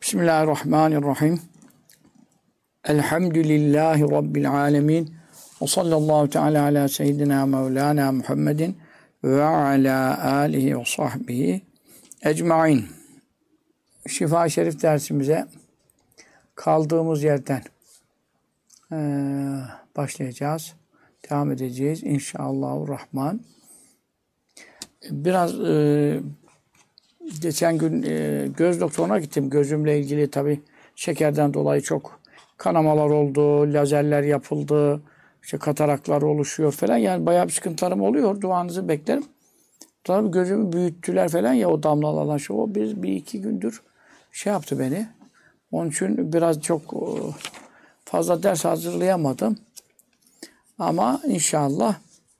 Bismillahirrahmanirrahim. Elhamdülillahi Rabbil alemin. Ve sallallahu teala ala seyyidina Mevlana Muhammedin ve ala alihi ve sahbihi ecmain. Şifa-i Şerif dersimize kaldığımız yerden başlayacağız. Devam edeceğiz inşallahurrahman. Biraz geçen gün göz doktoruna gittim. Gözümle ilgili tabii şekerden dolayı çok kanamalar oldu, lazerler yapıldı, işte kataraklar oluşuyor falan. Yani bayağı bir sıkıntılarım oluyor. Duanızı beklerim. Tabii gözümü büyüttüler falan ya, o damlalanan şey. O bir iki gündür şey yaptı beni. Onun için biraz çok fazla ders hazırlayamadım. Ama inşallah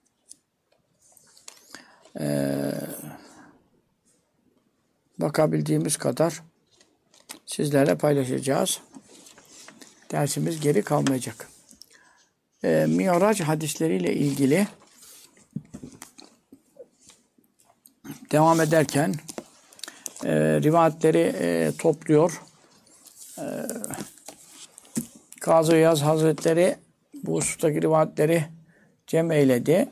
bakabildiğimiz kadar sizlerle paylaşacağız. Dersimiz geri kalmayacak. Miraç hadisleriyle ilgili devam ederken rivayetleri topluyor. Kazı İyaz Hazretleri bu husustaki rivayetleri cem eyledi.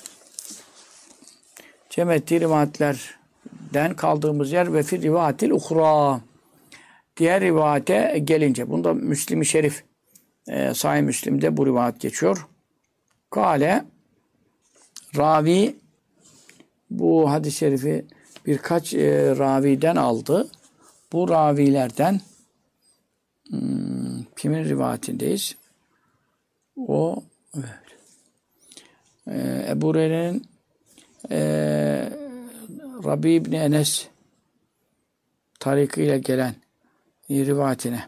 Cem ettiği rivayetlerden kaldığımız yer ve fi rivayetil uhra. Diğer rivayete gelince, bunda Müslim-i Şerif, Sahih Müslim'de bu rivayet geçiyor. Kale, ravi bu hadis-i şerifi birkaç raviden aldı. Bu ravilerden kimin rivayetindeyiz? O, evet. Ebu Hureyre'nin Rabi İbni Enes tarikiyle gelen rivayetine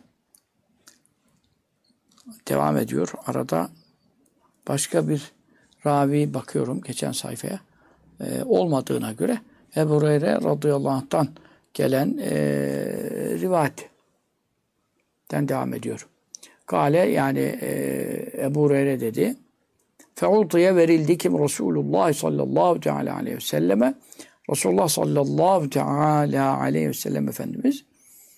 devam ediyor. Arada başka bir ravi bakıyorum geçen sayfaya. Olmadığına göre Ebu Hureyre radıyallahu anh'tan gelen rivayetten devam ediyor. Kale, yani Ebu Hureyre dedi. Fe'utiye verildi kim? Resulullah sallallahu teala aleyhi ve selleme. Resulullah sallallahu teala aleyhi ve sellem Efendimiz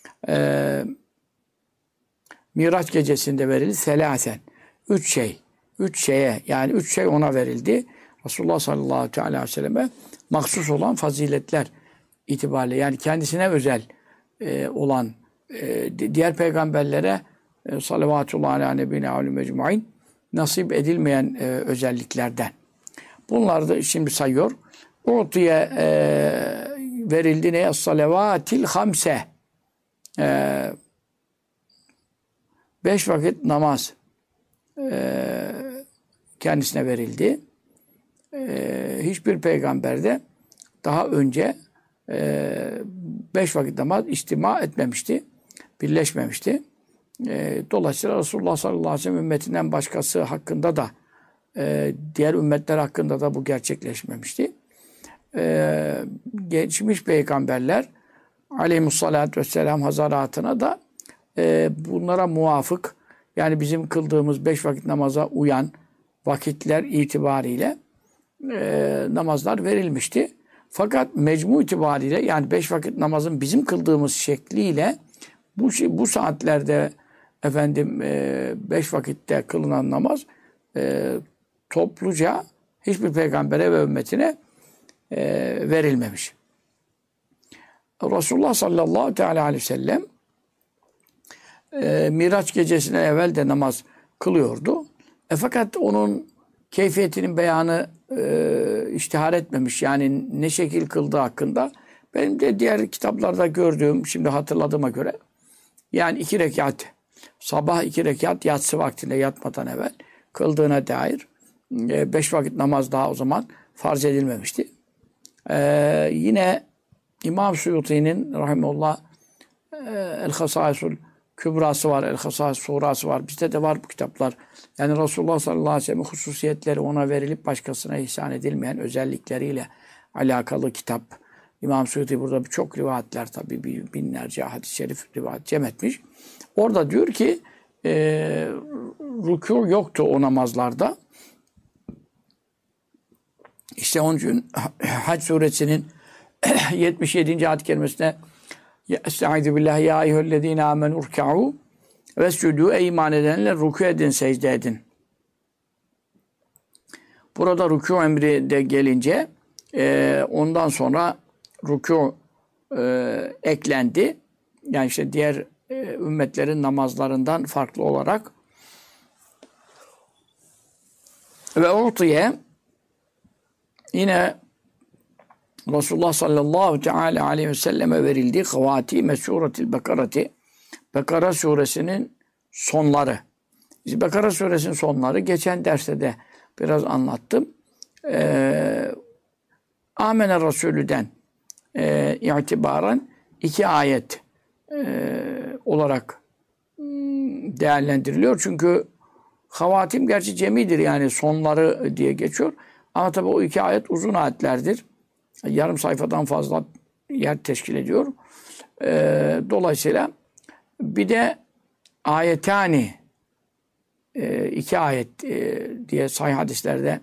Miraç gecesinde verildi. Selasen. Üç şeye, yani üç şey ona verildi. Resulullah sallallahu aleyhi ve selleme mahsus olan faziletler itibariyle, yani kendisine özel olan diğer peygamberlere salavatullah ala nebine aleyhi mecmuin nasip edilmeyen özelliklerden. Bunları da şimdi sayıyor. Utiye verildi ne? Salavatil hamse. 5 vakit namaz kendisine verildi. Hiçbir peygamberde daha önce 5 vakit namaz istima etmemişti, birleşmemişti. Dolayısıyla Resulullah sallallahu aleyhi ve sellem ümmetinden başkası hakkında da diğer ümmetler hakkında da bu gerçekleşmemişti. Geçmiş peygamberler aleyhissalatü vesselam hazaratına da bunlara muvafık, yani bizim kıldığımız 5 vakit namaza uyan vakitler itibariyle namazlar verilmişti. Fakat mecmu itibariyle, yani 5 vakit namazın bizim kıldığımız şekliyle bu saatlerde 5 vakitte kılınan namaz topluca hiçbir peygambere ve ümmetine verilmemiş. Resulullah sallallahu teala aleyhi ve sellem Miraç gecesine evvel de namaz kılıyordu. Fakat onun keyfiyetinin beyanı iştihar etmemiş. Yani ne şekil kıldığı hakkında. Benim de diğer kitaplarda gördüğüm, şimdi hatırladığıma göre, yani 2 rekat, sabah 2 rekat yatsı vaktinde yatmadan evvel kıldığına dair 5 vakit namaz daha o zaman farz edilmemişti. Yine İmam Suyuti'nin rahimullah El-Hasaisul Kübrası var, El-Hasais Surası var. Bizde de var bu kitaplar. Yani Resulullah sallallahu aleyhi ve sellem hususiyetleri ona verilip başkasına ihsan edilmeyen özellikleriyle alakalı kitap. İmam Suyuti burada birçok rivayetler, tabii binlerce hadis-i şerif rivayet cem etmiş. Orada diyor ki rükû yoktu o namazlarda. İşte onun için Hac suresinin 77. ayet-i kerimesine Estaizu billahi ya eyyühellezine amenu rükâ'u vescudû ey iman edenler rükû edin, secde edin. Burada rükû emri de gelince ondan sonra rükû eklendi. Yani işte diğer ümmetlerin namazlarından farklı olarak ve ortaya yine Resulullah sallallahu teala aleyhi ve selleme verildi. Havatime suretil Bekarati. Bekara suresinin sonları. Bekara suresinin sonları geçen derste de biraz anlattım. Amene Resulü'den itibaren 2 ayet olarak değerlendiriliyor. Çünkü havatim gerçi cemidir, yani sonları diye geçiyor. Ama tabi o 2 ayet uzun ayetlerdir. Yarım sayfadan fazla yer teşkil ediyor. Dolayısıyla bir de ayetani 2 ayet diye sahih hadislerde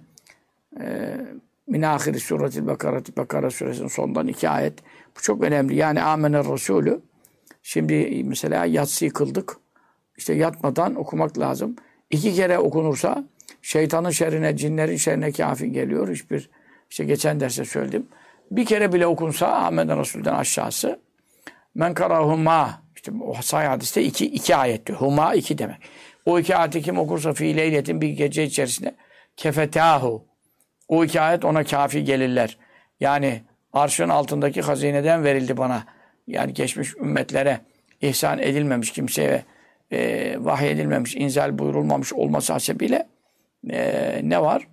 min ahiri suretil Bekarati, Bekara suresinin sonundan 2 ayet. Bu çok önemli. Yani amener Resulü. Şimdi mesela yatsıyı kıldık. İşte yatmadan okumak lazım. 2 kere okunursa şeytanın şerrine, cinlerin şerrine kafi geliyor. İşte geçen derste söyledim. 1 kere bile okunsa amener Resul'den aşağısı men karahuma, işte o sahih hadiste 2 ayetti. Huma 2 demek. O 2 ayeti kim okursa fi leyletin, bir gece içerisinde kefetahu. O 2 ayet ona kafi gelirler. Yani arşın altındaki hazineden verildi bana. Yani geçmiş ümmetlere ihsan edilmemiş kimseye, vahyedilmemiş, inzal buyurulmamış olması hasebiyle ne var?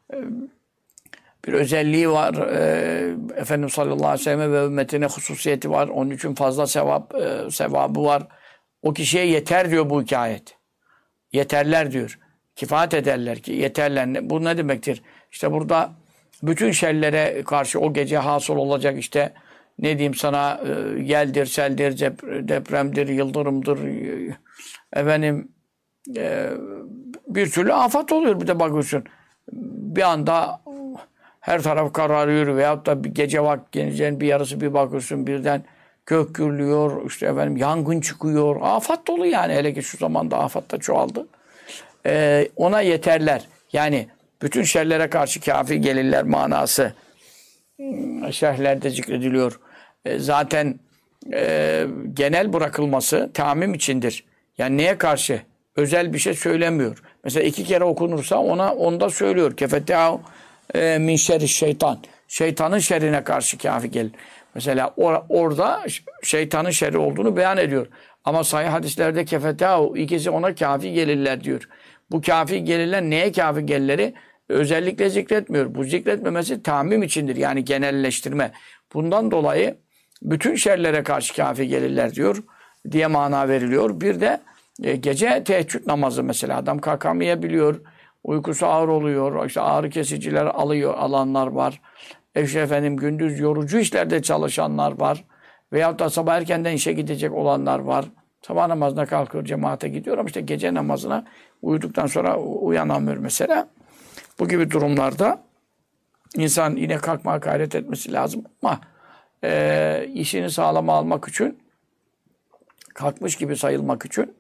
Bir özelliği var. Efendimiz sallallahu aleyhi ve sellem ve ümmetine hususiyeti var. Onun için fazla sevabı var. O kişiye yeter diyor bu 2 ayet. Yeterler diyor. Kifayet ederler ki yeterler. Bu ne demektir? İşte burada bütün şerlere karşı o gece hasıl olacak işte ne diyeyim sana, yeldir, seldir, depremdir, yıldırımdır, efendim bir türlü afet oluyor. Bir de bakıyorsun bir anda her taraf kararıyor veyahut da bir gece vakti gecenin bir yarısı bir bakıyorsun birden gök gürlüyor, işte efendim yangın çıkıyor. Afet dolu yani, hele ki şu zamanda afet de çoğaldı. Ona yeterler. Yani bütün şerlere karşı kafi gelirler manası şerhlerde zikrediliyor. Zaten genel bırakılması tamim içindir. Yani neye karşı? Özel bir şey söylemiyor. Mesela 2 kere okunursa onda söylüyor. Kefetâhu min şerri şeytan. Şeytanın şerrine karşı kafi gelir. Mesela orada şeytanın şerri olduğunu beyan ediyor. Ama sahih hadislerde kefetâhu, ikisi ona kafi gelirler diyor. Bu kafi gelirler neye kafi gelirleri özellikle zikretmiyor. Bu zikretmemesi tamim içindir. Yani genelleştirme. Bundan dolayı bütün şerlere karşı kafi gelirler diyor diye mana veriliyor. Bir de gece teheccüd namazı mesela. Adam kalkamayabiliyor. Uykusu ağır oluyor. İşte ağrı kesiciler alanlar var. İşte efendim gündüz yorucu işlerde çalışanlar var. Veyahut da sabah erkenden işe gidecek olanlar var. Sabah namazına kalkıyor, cemaate gidiyor ama işte gece namazına uyuduktan sonra uyanamıyor mesela. Bu gibi durumlarda insan yine kalkmaya gayret etmesi lazım ama işini sağlama almak için, kalkmış gibi sayılmak için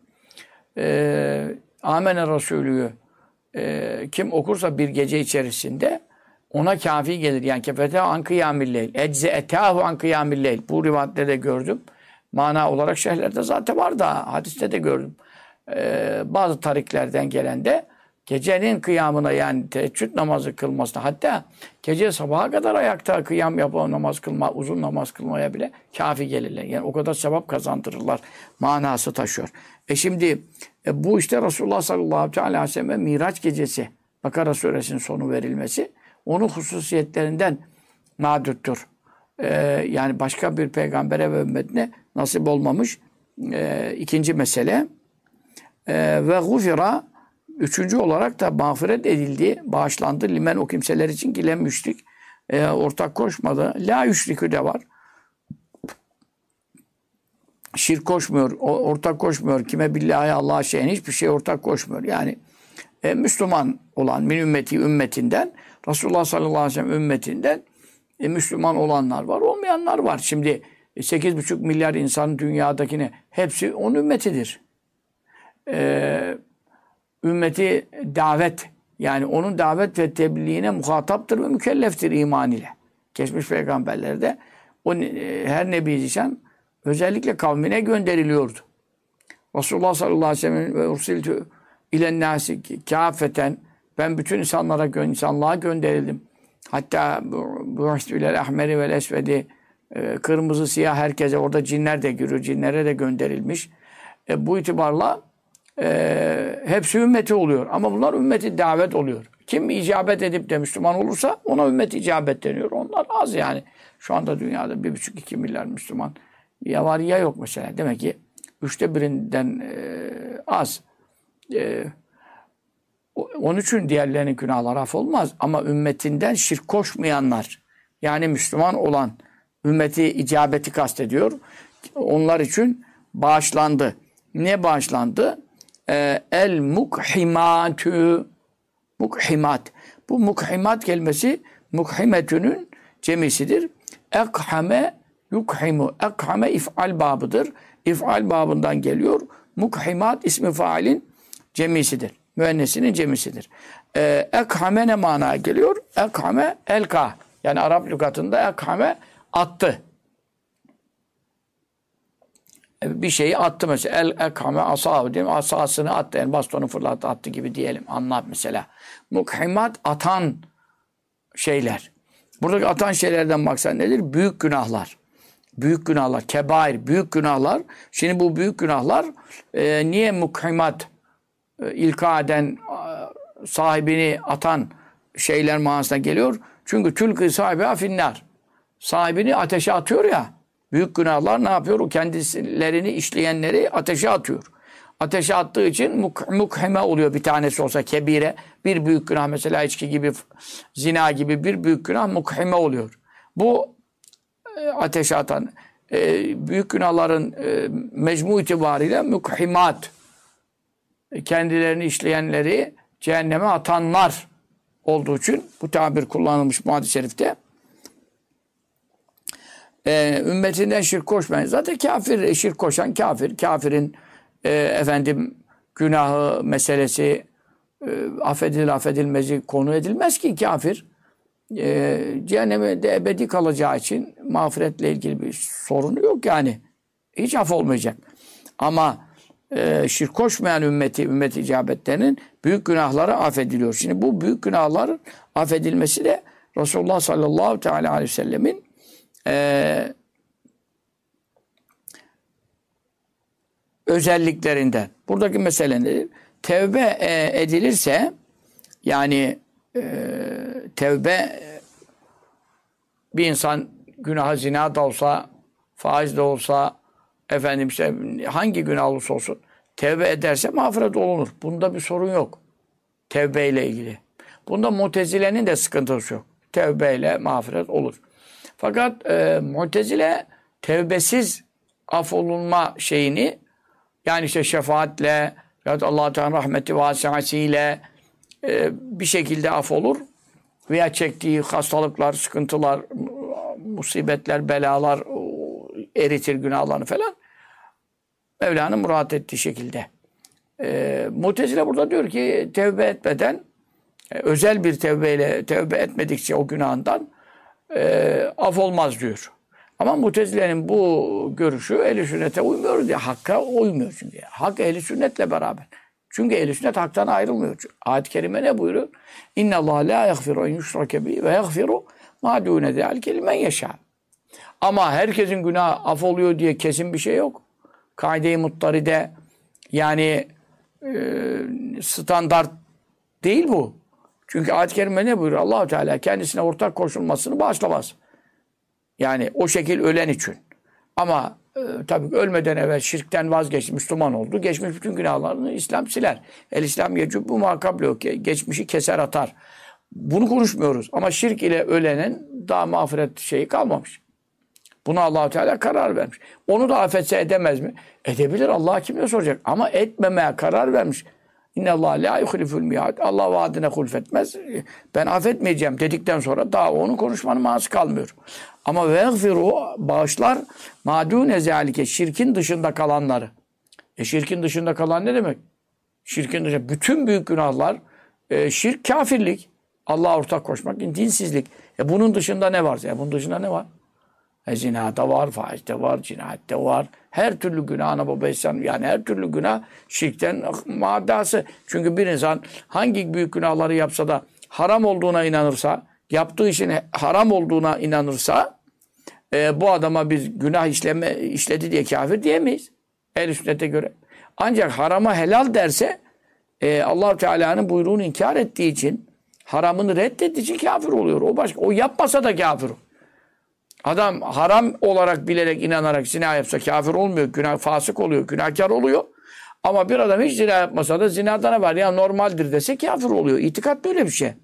Amene Resulü'yü kim okursa bir gece içerisinde ona kafi gelir. Yani kefete an kıyamilleyl. Ecze etahu an kıyamilleyl. Bu rivayetlerde de gördüm. Mana olarak şerhlerde zaten var da hadiste de gördüm. Bazı tariklerden gelen de gecenin kıyamına, yani teheccüd namazı kılmasına, hatta gece sabaha kadar ayakta kıyam yapıp namaz kılma, uzun namaz kılmaya bile kafi gelirler. Yani o kadar sevap kazandırırlar manası taşıyor. Şimdi bu işte Resulullah sallallahu aleyhi ve sellem Miraç gecesi, Bakara suresinin sonu verilmesi onun hususiyetlerinden nadüttür. Yani başka bir peygambere ve ümmetine nasip olmamış. İkinci mesele. Ve gufira, 3. olarak da mağfiret edildi, bağışlandı. Limen, o kimseler için ki lem müşrik, ortak koşmadı. La yüşrikü de var. Şirk koşmuyor, ortak koşmuyor. Kime billahi Allah'a şeyin, hiçbir şey ortak koşmuyor. Yani Müslüman olan min ümmetinden, Resulullah sallallahu aleyhi ve sellem ümmetinden Müslüman olanlar var, olmayanlar var. Şimdi 8,5 milyar insanın dünyadakine hepsi onun ümmetidir. Ümmeti davet, yani onun davet ve tebliğine muhataptır ve mükelleftir iman ile. Geçmiş peygamberler de her nebi zişan özellikle kavmine gönderiliyordu. Resulullah sallallahu aleyhi ve sellem ve ursiltü ilen nâsi kâfeten, ben bütün insanlığa gönderildim. Hatta bu'istü ilel ahmeri vel esvedi, kırmızı siyah herkese, orada cinler de giriyor. Cinlere de gönderilmiş. Bu itibarla hepsi ümmeti oluyor. Ama bunlar ümmeti davet oluyor. Kim icabet edip de Müslüman olursa ona ümmet icabet deniyor. Onlar az yani. Şu anda dünyada 1,5-2 milyar Müslüman. Ya var ya yok mesela. Demek ki 1/3'ünden az. Onun için diğerlerinin günahları affolmaz. Ama ümmetinden şirk koşmayanlar, yani Müslüman olan ümmeti icabeti kastediyor. Onlar için bağışlandı. Ne bağışlandı? El mukhimatü. Mukhimat. Bu mukhimat kelimesi mukhimetünün cemisidir. Ekhame yukhimu. Ekhame if'al babıdır. İf'al babından geliyor. Mukhimat ismi failin cemisidir. Müennesinin cemisidir. Ekhame ne manaya geliyor? Ekhame elka. Yani Arap lügatında ekhame attı. Bir şeyi attı mesela. El-ekhame asav değil mi? Asasını attı. Yani bastonu fırlattı, attı gibi diyelim. Anlat mesela. Mukhimat atan şeyler. Buradaki atan şeylerden maksat nedir? Büyük günahlar. Büyük günahlar. Kebair. Büyük günahlar. Şimdi bu büyük günahlar niye mukhimat ilka eden, sahibini atan şeyler manasına geliyor? Çünkü tülkü sahibi afinnar. Sahibini ateşe atıyor ya. Büyük günahlar ne yapıyor? O kendilerini işleyenleri ateşe atıyor. Ateşe attığı için mukhime oluyor bir tanesi olsa kebire. Bir büyük günah mesela içki gibi, zina gibi bir büyük günah mukhime oluyor. Bu ateşe atan büyük günahların mecmu itibariyle mukhimat. Kendilerini işleyenleri cehenneme atanlar olduğu için bu tabir kullanılmış bu hadis-i şerifte. Ümmetinden şirk koşmayın. Zaten kafir, şirk koşan kafir. Kafirin günahı meselesi affedilmezi konu edilmez ki kafir. Cehenneme de ebedi kalacağı için mağfiretle ilgili bir sorunu yok yani. Hiç af olmayacak. Ama şirk koşmayan ümmet icabetlerinin büyük günahları affediliyor. Şimdi bu büyük günahların affedilmesi de Resulullah sallallahu teala aleyhi ve sellemin özelliklerinden. Buradaki mesele nedir? Tevbe edilirse, yani tevbe, bir insan günahı zina da olsa, faiz de olsa, hangi günah olursa olsun tevbe ederse mağfiret olunur. Bunda bir sorun yok. Tevbe ile ilgili. Bunda Mutezile'nin de sıkıntısı yok. Tevbe ile mağfiret olur. Fakat Mu'tezile tevbesiz affolunma şeyini, yani şefaatle ya da Allah-u Teala rahmeti vasiyasiyle bir şekilde affolur veya çektiği hastalıklar, sıkıntılar, musibetler, belalar eritir günahlarını falan. Mevla'nın murat ettiği şekilde. Mu'tezile burada diyor ki tevbe etmeden, özel bir tevbeyle tevbe etmedikçe o günahından af olmaz diyor. Ama Mutezile'nin bu görüşü ehl-i sünnete uymuyor diye. Hakka uymuyor çünkü. Hak ehl-i sünnetle beraber. Çünkü ehl-i sünnet haktan ayrılmıyor. Ayet-i kerime ne buyuruyor? İnna Allah la yaghfiru en yushrake bihi ve yaghfiru ma dune zalike limen yasha. Ama herkesin günahı af oluyor diye kesin bir şey yok. Kaide-i muttaride, yani standart değil bu. Çünkü ayet-i kerime ne buyuruyor? Allah-u Teala kendisine ortak koşulmasını bağışlamaz. Yani o şekil ölen için. Ama tabii ölmeden evvel şirkten vazgeçti, Müslüman oldu. Geçmiş bütün günahlarını İslam siler. El-İslam yecubbu ma kablehu, geçmişi keser atar. Bunu konuşmuyoruz. Ama şirk ile ölenin daha mağfiret şeyi kalmamış. Buna Allah-u Teala karar vermiş. Onu da affetse edemez mi? Edebilir. Allah kimle soracak? Ama etmemeye karar vermiş. İnnallâh lâ yuhliful mi'ad. Allah vaadine hulfetmez. Ben affetmeyeceğim dedikten sonra daha onun konuşmanın manası kalmıyor. Ama ve yagfiru bağışlar mâdûne zâlike şirkin dışında kalanları. Şirkin dışında kalan ne demek? Şirkin dışında bütün büyük günahlar şirk kafirlik. Allah'a ortak koşmak, dinsizlik. Bunun dışında ne var? Bunun dışında ne var? Zinada var, faizde var, cinayette var. Her türlü günah ana baba insan yani her türlü günah şirkten maddası. Çünkü bir insan hangi büyük günahları yapsa da haram olduğuna inanırsa, yaptığı işin haram olduğuna inanırsa bu adama biz günah işledi diye kafir diyemeyiz. Ehl-i sünnete göre. Ancak harama helal derse Allah-u Teala'nın buyruğunu inkar ettiği için haramını reddettiği için kafir oluyor. O başka. O yapmasa da kafir. Adam haram olarak bilerek inanarak zina yapsa kafir olmuyor. Günah fasık oluyor. Günahkar oluyor. Ama bir adam hiç zina yapmasa da zinada ne var ya normaldir dese kafir oluyor. İtikat böyle bir şey.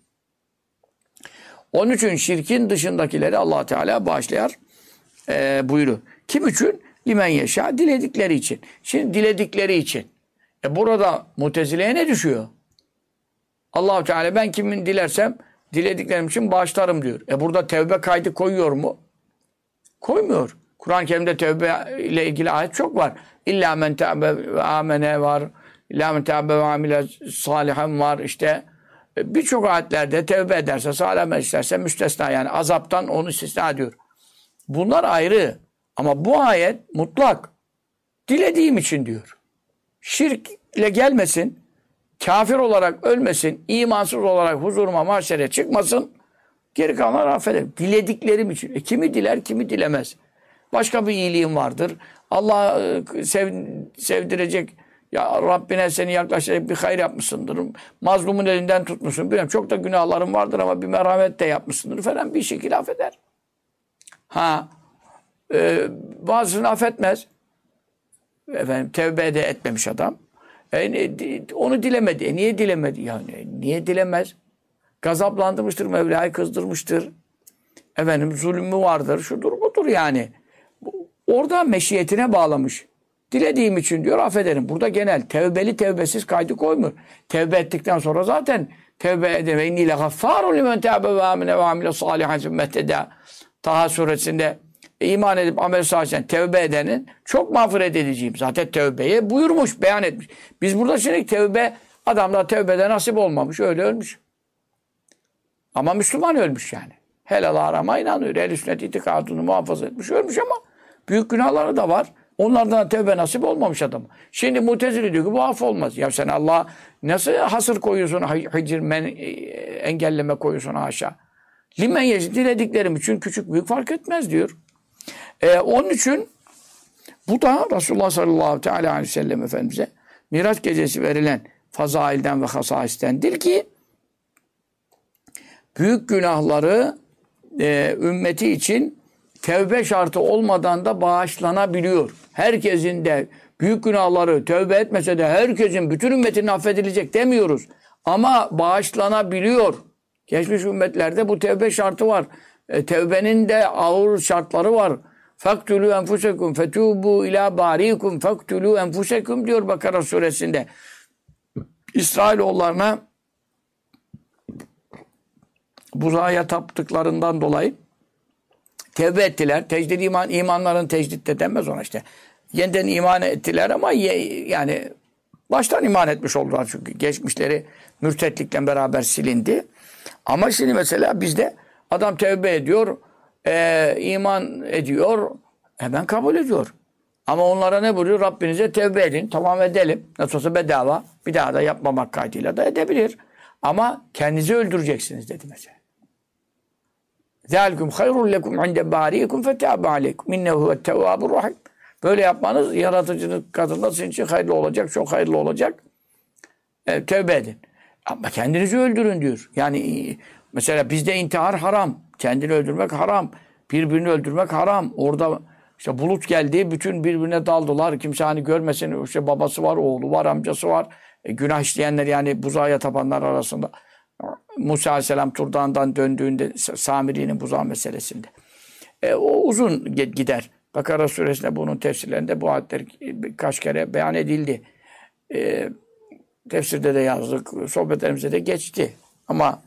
Onun için şirkin dışındakileri Allah Teala bağışlayar buyuruyor. Kim için? Limen yaşa. Diledikleri için. Şimdi diledikleri için. Burada Mutezile'ye ne düşüyor? Allah Teala ben kimin dilersem dilediklerim için bağışlarım diyor. Burada tevbe kaydı koyuyor mu? Koymuyor. Kur'an-ı Kerim'de tevbe ile ilgili ayet çok var. İlla men te'abe ve amene var. İlla men te'abe ve amile salihan var. İşte birçok ayetlerde tevbe ederse, salih isterse müstesna yani azaptan onu istisna ediyor. Bunlar ayrı. Ama bu ayet mutlak. Dilediğim için diyor. Şirkle gelmesin. Kafir olarak ölmesin. İmansız olarak huzuruma mahşere çıkmasın. Geri kalanlar affederim. Dilediklerim için. Kimi diler, kimi dilemez. Başka bir iyiliğim vardır. Allah sevdirecek, ya Rabbine seni yaklaşacak bir hayır yapmışsındır. Mazlumun elinden tutmuşsun. Bilmiyorum, çok da günahlarım vardır ama bir merhamet de yapmışsındır falan bir şekilde affeder. Bazısını affetmez. Tevbe de etmemiş adam. Onu dilemedi. Niye dilemedi? Yani niye dilemez? Gazaplandırmıştır, Mevla'yı kızdırmıştır. Zulmü vardır, şudur budur yani. Orada meşiyetine bağlamış. Dilediğim için diyor affederim. Burada genel tevbeli tevbesiz kaydı koymuyor. Tevbe ettikten sonra zaten tevbe edeme. İnni le gaffarun limen tevbe ve amine ve amile salihan sümmehteda. Taha suresinde iman edip amel salihen tevbe edenin çok mağfiret edeceğim. Zaten tevbeye buyurmuş, beyan etmiş. Biz burada şimdi tevbe, adamlar tevbede nasip olmamış, öyle ölmüş. Ama Müslüman ölmüş yani. Helal harama inanıyor. Ehl-i sünnet itikadını muhafaza etmiş, ölmüş ama büyük günahları da var. Onlardan tevbe nasip olmamış adam. Şimdi Mutezili diyor ki bu af olmaz. Ya sen Allah'a nasıl hasır koyuyorsun, engelleme koyuyorsun haşa. Limen yeşil dilediklerim için küçük büyük fark etmez diyor. Onun için bu da Resulullah sallallahu aleyhi ve sellem Efendimiz'e Miraç gecesi verilen fazailden ve hasaistendir ki büyük günahları ümmeti için tevbe şartı olmadan da bağışlanabiliyor. Herkesin de büyük günahları tevbe etmese de herkesin, bütün ümmetin affedilecek demiyoruz. Ama bağışlanabiliyor. Geçmiş ümmetlerde bu tevbe şartı var. Tevbenin de ağır şartları var. Faktulû enfusekum fetûbû ilâ bârikum faktulû enfusekum diyor Bakara suresinde. İsrailoğullarına buzağa taptıklarından dolayı tevbe ettiler. Tecdid imanların tecdid de denmez ona işte. Yeniden iman ettiler ama yani baştan iman etmiş oldular çünkü. Geçmişleri mürtetlikle beraber silindi. Ama şimdi mesela bizde adam tevbe ediyor, iman ediyor, hemen kabul ediyor. Ama onlara ne buyuruyor? Rabbinize tevbe edin, tamam edelim. Nasıl olsa bedava, bir daha da yapmamak kaydıyla da edebilir. Ama kendinizi öldüreceksiniz dedi mesela. ذَٰلِكُمْ خَيْرٌ لَكُمْ عِنْدَ بَارِيكُمْ فَتَابَ عَلَيْكُمْ اِنَّهُ وَالتَّوَّابُ الرَّحِيمُ. Böyle yapmanız yaratıcının katında sizin için hayırlı olacak, çok hayırlı olacak. Tevbe edin. Ama kendinizi öldürün diyor. Yani mesela bizde intihar haram. Kendini öldürmek haram. Birbirini öldürmek haram. Orada işte bulut geldi, bütün birbirine daldılar. Kimse hani görmesin. İşte babası var, oğlu var, amcası var. Günah işleyenler yani buzağa tapanlar arasında. Musa Aleyhisselam Tur Dağı'ndan döndüğünde Samiri'nin buzağı meselesinde. O uzun gider. Bakara suresinde bunun tefsirlerinde bu ayetler birkaç kere beyan edildi. tefsirde de yazdık, sohbetlerimizde de geçti. Ama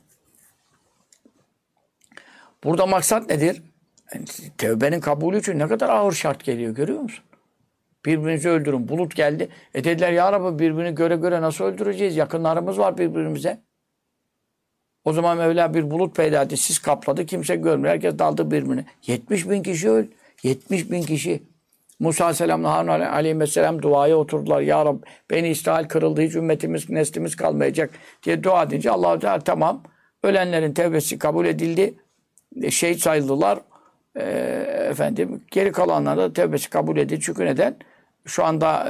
burada maksat nedir? Yani tevbenin kabulü için ne kadar ağır şart geliyor görüyor musun? Birbirinizi öldürün. Bulut geldi. Dediler ya Rabbi birbirini göre göre nasıl öldüreceğiz? Yakınlarımız var birbirimize. O zaman Mevla bir bulut peyda etti. Sis kapladı. Kimse görmüyor. Herkes daldı birbirine. 70 bin kişi öldü. 70 bin kişi. Musa Aleyhisselam'la Harun Aleyhisselam duaya oturdular. Ya Rabbi beni İsrail kırıldı. Hiç ümmetimiz, neslimiz kalmayacak diye dua edince Allah-u Teala tamam. Ölenlerin tevbesi kabul edildi. Şehit sayıldılar. Geri kalanlar da tevbesi kabul edildi. Çünkü neden? Şu anda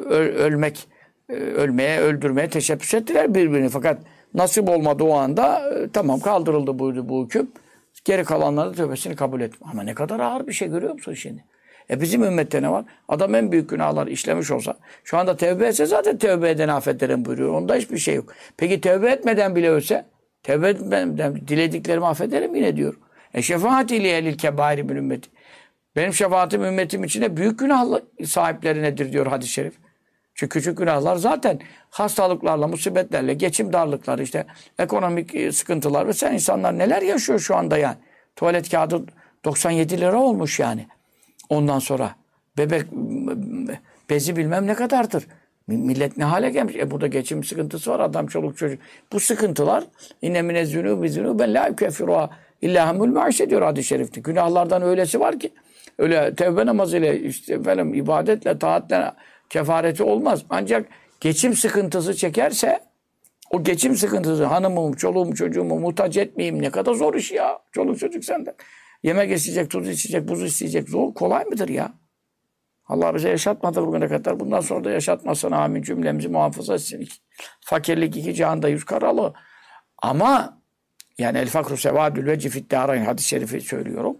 ölmeye, öldürmeye teşebbüs ettiler birbirini. Fakat nasip olmadı o anda. Tamam kaldırıldı bu hüküm. Geri kalanlar da tövbesini kabul etmiyor. Ama ne kadar ağır bir şey görüyor musun şimdi? Bizim ümmette ne var? Adam en büyük günahlar işlemiş olsa, şu anda tevbe etse zaten tevbe eden affederim buyuruyor. Onda hiçbir şey yok. Peki tevbe etmeden bile ölse, tevbe etmeden dilediklerimi affederim yine diyor. Şefaati li ehlil kebairi min ümmeti. Benim şefaatim ümmetim içinde büyük günah sahipleri nedir diyor hadis-i şerif. Çünkü küçük günahlar zaten hastalıklarla, musibetlerle, geçim darlıkları, işte ekonomik sıkıntılar ve sen insanlar neler yaşıyor şu anda yani. Tuvalet kağıdı 97 lira olmuş yani. Ondan sonra bebek bezi bilmem ne kadardır. Millet ne hale gelmiş? Burada geçim sıkıntısı var. Adam çoluk çocuk. Bu sıkıntılar inne mine zünûbi zünûben lâ yukeffiruhâ illâ hemmül ma'işe diyor hadis-i şerifte. Günahlardan öylesi var ki öyle tevbe namazıyla, işte ibadetle, taatle kefareti olmaz. Ancak geçim sıkıntısı çekerse o geçim sıkıntısı hanımım, çoluğum, çocuğumu muhtaç etmeyeyim ne kadar zor iş ya. Çoluk çocuk senden. Yemek isteyecek, tuz isteyecek, buz isteyecek. Zor, kolay mıdır ya? Allah bize yaşatmadı bugüne kadar. Bundan sonra da yaşatmasın. Amin. Cümlemizi muhafaza etsin. Fakirlik iki cihanda yüz karalı. Ama yani el fakru sevadül veci fiddârayn hadis-i şerifi söylüyorum.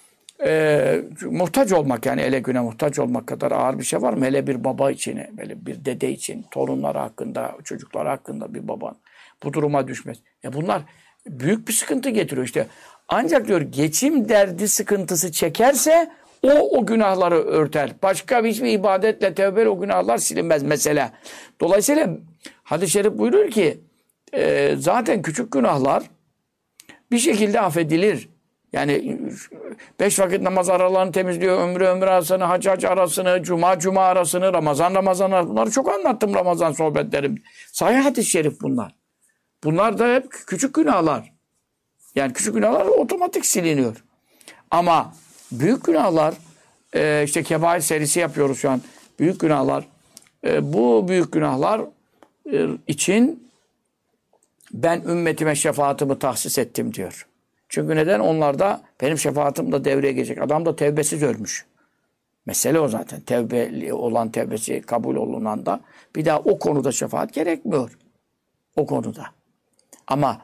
Muhtaç olmak yani ele güne muhtaç olmak kadar ağır bir şey var mı? Hele bir baba için, böyle bir dede için, torunları hakkında, çocukları hakkında bir baban bu duruma düşmez. Bunlar büyük bir sıkıntı getiriyor işte. Ancak diyor geçim derdi sıkıntısı çekerse o günahları örter. Başka hiçbir ibadetle tevbeyle o günahlar silinmez mesela. Dolayısıyla hadis-i şerif buyuruyor ki zaten küçük günahlar bir şekilde affedilir. Yani 5 vakit namaz aralarını temizliyor, ömrü arasını, hac arasını, cuma arasını, Ramazan arasını. Bunları çok anlattım Ramazan sohbetlerim. Sahih hadis-i şerif bunlar. Bunlar da hep küçük günahlar. Yani küçük günahlar otomatik siliniyor. Ama büyük günahlar, işte kebair serisi yapıyoruz şu an. Büyük günahlar, bu büyük günahlar için ben ümmetime şefaatimi tahsis ettim diyor. Çünkü neden? Onlarda benim şefaatim de devreye girecek. Adam da tevbesiz ölmüş. Mesele o zaten. Tevbeli olan tevbesi kabul olunan da bir daha o konuda şefaat gerekmiyor. O konuda. Ama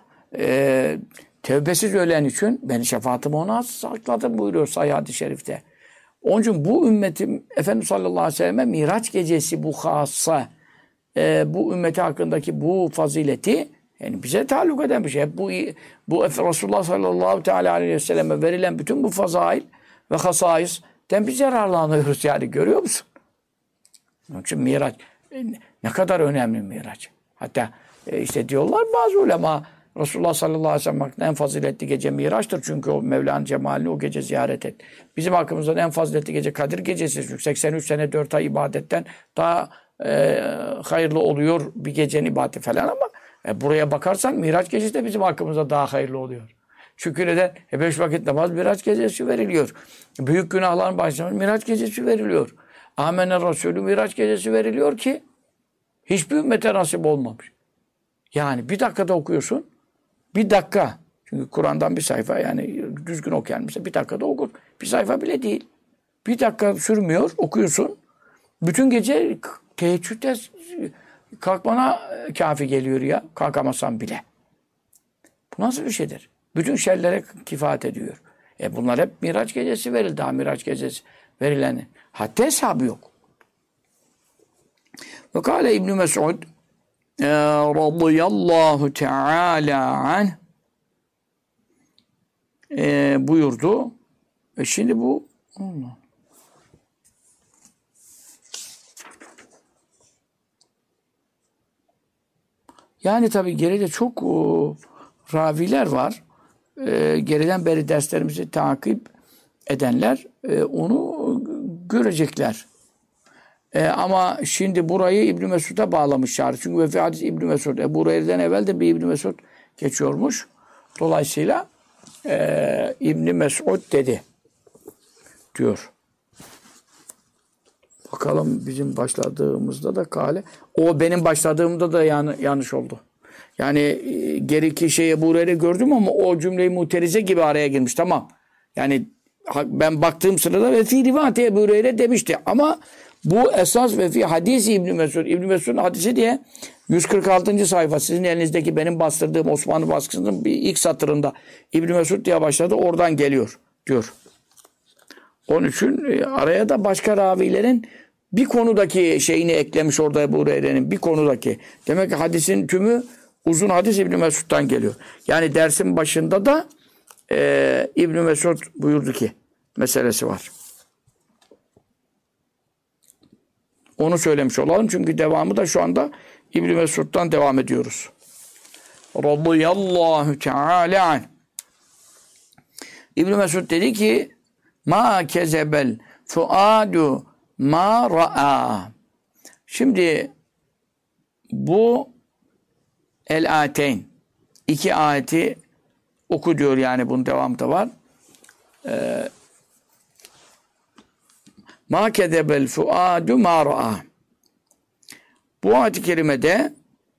tevbesiz ölen için ben şefaatimi ona sakladım buyuruyor Sahih hadis-i şerifte. Onun için bu ümmetim Efendimiz sallallahu aleyhi ve selleme Miraç gecesi bu hassa bu ümmeti hakkındaki bu fazileti yani bize taalluk eden bir şey. Bu Resulullah sallallahu teala aleyhi ve selleme verilen bütün bu fazail ve hasais'ten biz yararlanıyoruz yani görüyor musun? Onun için Miraç ne kadar önemli Miraç. Hatta işte diyorlar bazı ulema Resulullah sallallahu aleyhi ve sellem hakkında en faziletli gece Miraç'tır. Çünkü o Mevla'nın cemalini o gece ziyaret et. Bizim hakkımızda en faziletli gece Kadir gecesi. Çünkü 83 sene 4 ay ibadetten daha hayırlı oluyor bir gecenin ibadeti falan ama buraya bakarsan Miraç gecesi de bizim hakkımızda daha hayırlı oluyor. Çünkü neden? 5 vakit namaz Miraç gecesi veriliyor. Büyük günahların başlaması Miraç gecesi veriliyor. Amener Resulü Miraç gecesi veriliyor ki hiçbir ümmete nasip olmamış. Yani bir dakikada okuyorsun. Bir dakika. Çünkü Kur'an'dan bir sayfa yani düzgün okuyan mesela bir dakikada okur. Bir sayfa bile değil. Bir dakika sürmüyor. Okuyorsun. Bütün gece teheccüde kalkmana kafi geliyor ya. Kalkamasam bile. Bu nasıl bir şeydir? Bütün şerlere kifayet ediyor. Bunlar hep Miraç gecesi verildi. Daha Miraç gecesi verilen. Hatta hesabı yok. Ve kâle İbn-i Mes'ud radıyallahu teâlâ anh buyurdu. Şimdi bu Allah. Yani tabii geride çok raviler var. Geriden beri derslerimizi takip edenler onu görecekler. Ama şimdi burayı İbn Mesud'a bağlamışlar. Çünkü vefi hadis İbn Mesud. Ebu Hureyre'den evvel de bir İbn Mesud geçiyormuş. Dolayısıyla İbn Mesud dedi diyor. Bakalım bizim başladığımızda da kale. O benim başladığımda da yanlış oldu. Yani geriki şeye Ebu Hureyre gördüm ama o cümleyi muterize gibi araya girmiş. Tamam. Yani ben baktığım sırada ve fi rivati Ebu Hureyre demişti. Ama bu esas ve fi hadisi İbn Mesud. İbn Mesud'un hadisi diye 146. sayfa sizin elinizdeki benim bastırdığım Osmanlı baskısının bir ilk satırında İbn Mesud diye başladı. Oradan geliyor diyor. Onun için araya da başka ravilerin bir konudaki şeyini eklemiş orada Ebu Hureyre'nin bir konudaki. Demek ki hadisin tümü uzun hadis İbn Mesud'dan geliyor. Yani dersin başında da İbn Mesud buyurdu ki meselesi var. Onu söylemiş olalım çünkü devamı da şu anda İbn Mesud'dan devam ediyoruz. Radıyallahu teala anh. İbn Mesud dedi ki ma kezebel fuadu ma ra'a. Şimdi bu el-ateyn iki ayeti oku diyor yani bunun devamı da var. Ma kezebel fuadu ma ra'a. Bu ayet-i kerimede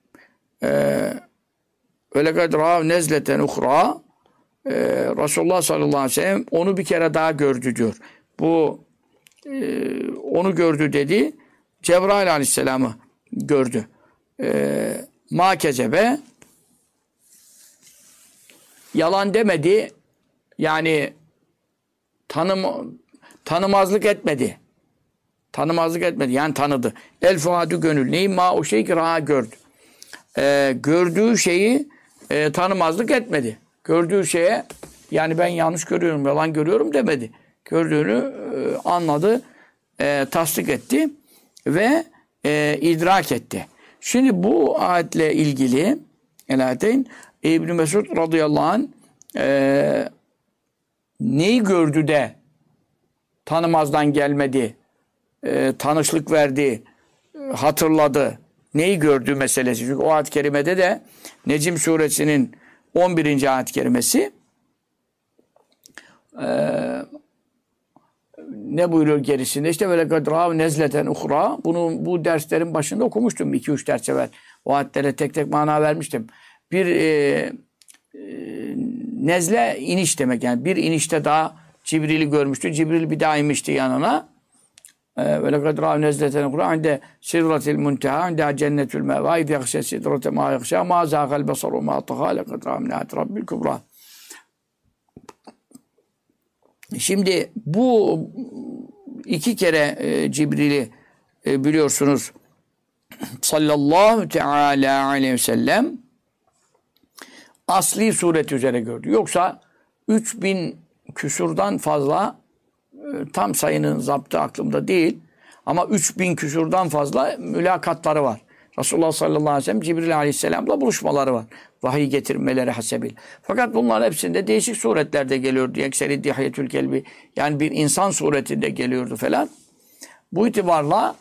öyle kadar nezleten uhra Resulullah sallallahu aleyhi ve sellem onu bir kere daha gördü diyor. Bu onu gördü dedi. Cebrail aleyhisselamı gördü. Ma kezebe yalan demedi. Yani tanımazlık etmedi. Tanımazlık etmedi. Yani tanıdı. El fuadu gönül. Neyi? Ma o şey ki raha gördü. Gördüğü şeyi tanımazlık etmedi. Gördüğü şeye yani ben yanlış görüyorum, yalan görüyorum demedi. Gördüğünü anladı, tasdik etti ve idrak etti. Şimdi bu ayetle ilgili el-ayeteyn İbn Mesud radıyallahu anh neyi gördü de tanımazdan gelmedi, tanışlık verdi, hatırladı. Neyi gördü meselesi. Çünkü o ayet-i kerimede de Necm suresinin 11. ayet-i kerimesi ne buyuruyor gerisinde? İşte böyle kadrav nezleten uhra. Bunu bu derslerin başında okumuştum 2-3 ders evvel. O ayetlere tek tek mana vermiştim. Bir nezle iniş demek yani. Bir inişte daha Cibril'i görmüştü. Cibril bir daha inmişti yanına. Böyle kadrav nezleten uhra. Inde sidratil munteha. Inde cennetül meva. İde yakşe sidrate ma yakşe. Ma zâgal basaru ma tahâle kadrav minâet rabbil kubra. Şimdi bu iki kere Cibril'i biliyorsunuz sallallahu teala aleyhi ve sellem asli suret üzere gördü. Yoksa 3000 küsurdan fazla tam sayının zaptı aklımda değil ama 3000 küsurdan fazla mülakatları var. Resulullah sallallahu aleyhi ve sellem Cibril aleyhisselamla buluşmaları var. Vahiy getirmeleri hasebiyle. Fakat bunlar hepsinde değişik suretlerde geliyordu. Ekseri dihayetül kelbi yani bir insan suretinde geliyordu falan. Bu itibarla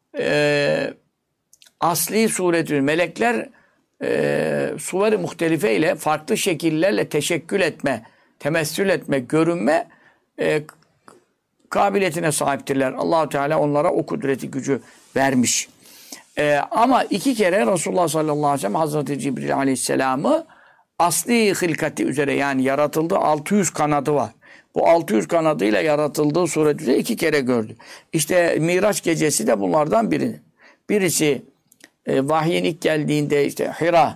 asli sureti melekler suvari muhtelife ile farklı şekillerle teşekkül etme, temessül etme, görünme kabiliyetine sahiptirler. Allah-u Teala onlara o kudreti gücü vermiş. Ama iki kere Resulullah sallallahu aleyhi ve sellem Hazreti Cibril aleyhisselamı asli hilkati üzere yani yaratıldığı 600 kanadı var. Bu 600 kanadıyla yaratıldığı suret üzere iki kere gördü. İşte Miraç gecesi de bunlardan biri. Birisi vahyin ilk geldiğinde işte Hira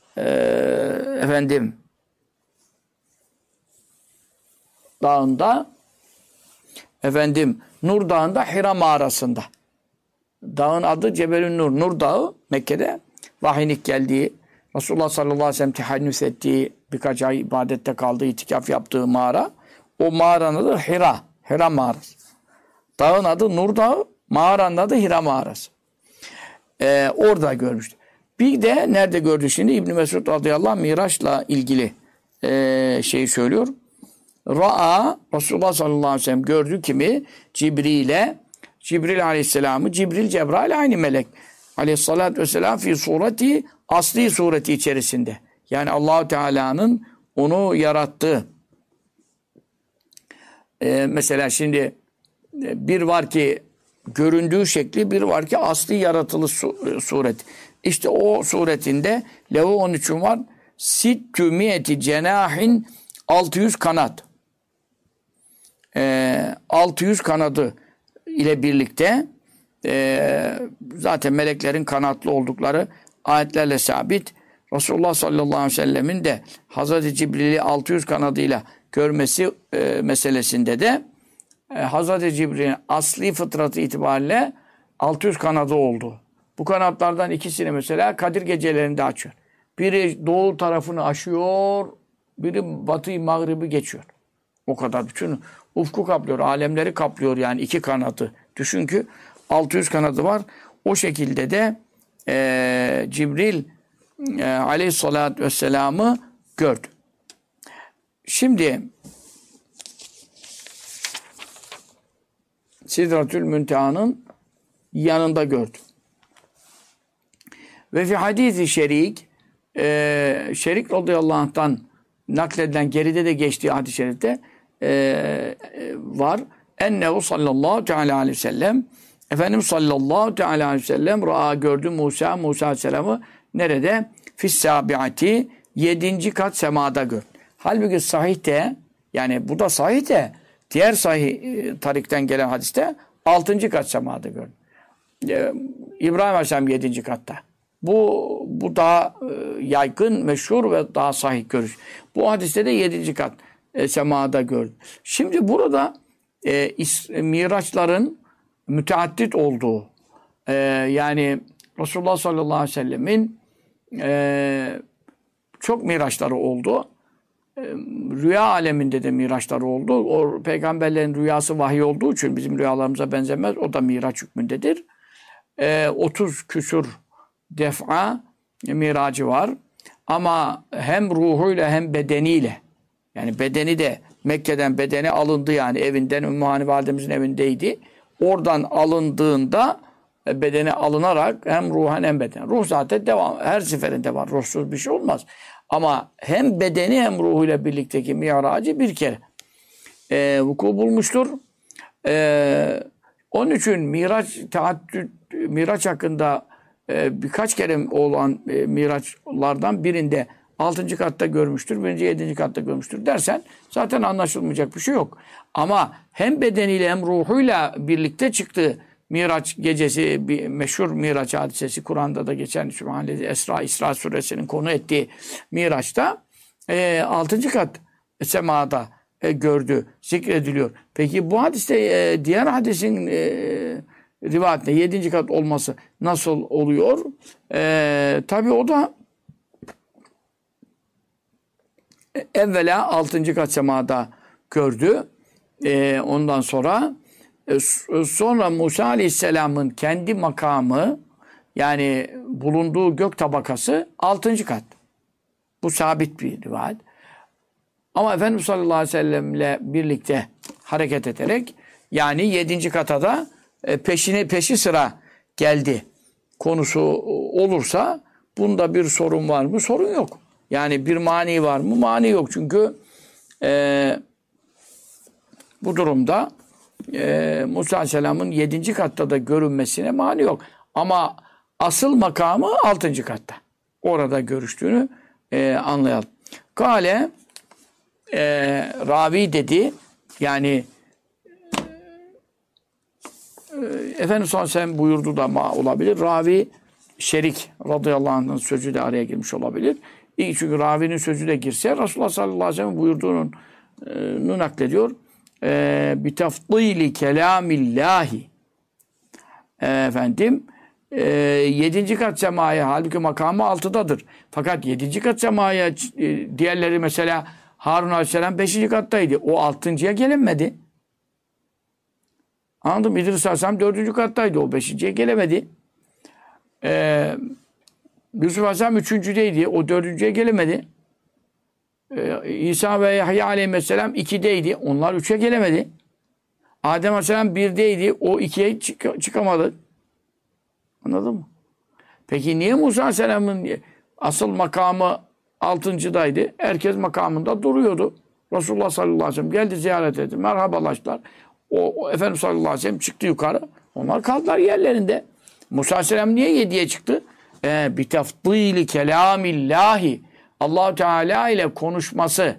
dağında Nur Dağı'nda Hira mağarasında. Dağın adı Cebelün Nur. Nur Dağı Mekke'de vahyin ilk geldiği, Resulullah sallallahu aleyhi ve sellem tehannüs ettiği, birkaç ay ibadette kaldığı, itikaf yaptığı mağara. O mağaranın adı Hira. Hira mağarası. Dağın adı Nur Dağı, mağaranın adı Hira mağarası. Orada görmüştü. Bir de nerede gördü şimdi? İbn Mesud radıyallahu anh Miraç'la ilgili şeyi söylüyor. Ra'a Resulullah sallallahu aleyhi ve sellem gördü kimi? Cibril aleyhisselamı. Cebrail aynı melek. Aleyhissalatü vesselam fi sureti asli sureti içerisinde. Yani Allah-u Teala'nın onu yarattığı. Mesela şimdi bir var ki göründüğü şekli, bir var ki asli yaratılış suret. İşte o suretinde lehu onun için var. Sittümiyeti cenahin 600 kanat. 600 kanadı ile birlikte zaten meleklerin kanatlı oldukları ayetlerle sabit. Resulullah sallallahu aleyhi ve sellemin de Hazreti Cibril'i 600 kanadıyla görmesi meselesinde de Hazreti Cibril'in asli fıtratı itibariyle 600 kanadı oldu. Bu kanatlardan ikisini mesela Kadir gecelerinde açıyor. Biri doğu tarafını aşıyor, biri batıyı mağribi geçiyor. O kadar bütün ufku kaplıyor, alemleri kaplıyor yani iki kanadı. Düşün ki 600 kanadı var. O şekilde de Cibril aleyhissalatü vesselam'ı gördü. Şimdi Sidratül Münteha'nın yanında gördü. Ve fi hadisi Şerik Şerik radıyallahu anh'tan nakledilen geride de geçtiği hadis-i şerifte var. Ennehu sallallahu teala aleyhi ve sellem Efendimiz sallallahu teala aleyhi ve sellem ra'a gördü Musa aleyhisselamı nerede? Fis-sabiati 7. kat semada gördü. Halbuki sahihte yani bu da sahihte diğer sahih tarikten gelen hadiste 6. kat semada gördü. İbrahim Aleyhisselam 7. katta. Bu daha yaygın, meşhur ve daha sahih görüş. Bu hadiste de 7. kat semada gördü. Şimdi burada miraçların müteaddit olduğu yani Resulullah sallallahu aleyhi ve sellemin çok miraçları oldu. Rüya aleminde de miraçları oldu. O peygamberlerin rüyası vahiy olduğu için bizim rüyalarımıza benzemez. O da miraç hükmündedir. 30 küsur defa miracı var. Ama hem ruhuyla hem bedeniyle yani bedeni de Mekke'den bedeni alındı yani evinden Ümmü Hani validemizin evindeydi. Oradan alındığında bedeni alınarak hem ruhen hem beden. Ruh zaten devam. Her seferinde var. Ruhsuz bir şey olmaz. Ama hem bedeni hem ruhuyla birlikteki miracı bir kere vuku bulmuştur. Onun için miraç hakkında birkaç kere olan miraçlardan birinde 6. katta görmüştür, birinci 7. katta görmüştür dersen zaten anlaşılmayacak bir şey yok. Ama hem bedeniyle hem ruhuyla birlikte çıktığı Miraç gecesi, bir meşhur Miraç hadisesi, Kur'an'da da geçen Sübhanallah İsra suresinin konu ettiği Miraç'ta 6. kat semada gördü, zikrediliyor. Peki bu hadiste diğer hadisin rivayetinde 7. kat olması nasıl oluyor? Tabii o da evvela 6. kat semada gördü. Ondan sonra Musa Aleyhisselam'ın kendi makamı yani bulunduğu gök tabakası 6. kat. Bu sabit bir rivayet. Ama Efendimiz sallallahu aleyhi ve sellemle birlikte hareket ederek yani 7. kata da peşi sıra geldi konusu olursa bunda bir sorun var mı? Sorun yok. Yani bir mani var mı? Mani yok. Çünkü bu durumda Musa Aleyhisselam'ın 7. katta da görünmesine mani yok. Ama asıl makamı 6. katta. Orada görüştüğünü anlayalım. Kale ravi dedi yani Efendimiz sallallahu aleyhi ve sellem buyurdu da olabilir. Ravi Şerik radıyallahu anh'ın sözü de araya girmiş olabilir. Çünkü ravinin sözü de girse Resulullah sallallahu aleyhi ve sellem buyurduğunu naklediyor. Bitafdili kelamillahi efendim 7. kat semaya halbuki makamı 6'dadır. Fakat 7. kat semaya diğerleri mesela Harun aleyhisselam 5. kattaydı. O 6.'ya gelemedi. Anladın mı? İdris aleyhisselam 4. kattaydı. O 5.'ye gelemedi. Yusuf Aleyhisselam üçüncüdeydi. O dördüncüye gelemedi. İsa ve Yahya Aleyhisselam 2'deydi. Onlar 3'e gelemedi. Adem Aleyhisselam 1'deydi. O 2'ye çıkamadı. Anladın mı? Peki niye Musa Aleyhisselam'ın asıl makamı 6.daydı? Herkes makamında duruyordu. Resulullah sallallahu aleyhi ve sellem geldi, ziyaret etti. Merhabalaştılar. O Efendimiz sallallahu aleyhi ve sellem çıktı yukarı. Onlar kaldılar yerlerinde. Musa Aleyhisselam niye 7'ye çıktı? Bitafdili kelamillahi. Allah-u Teala ile konuşmasının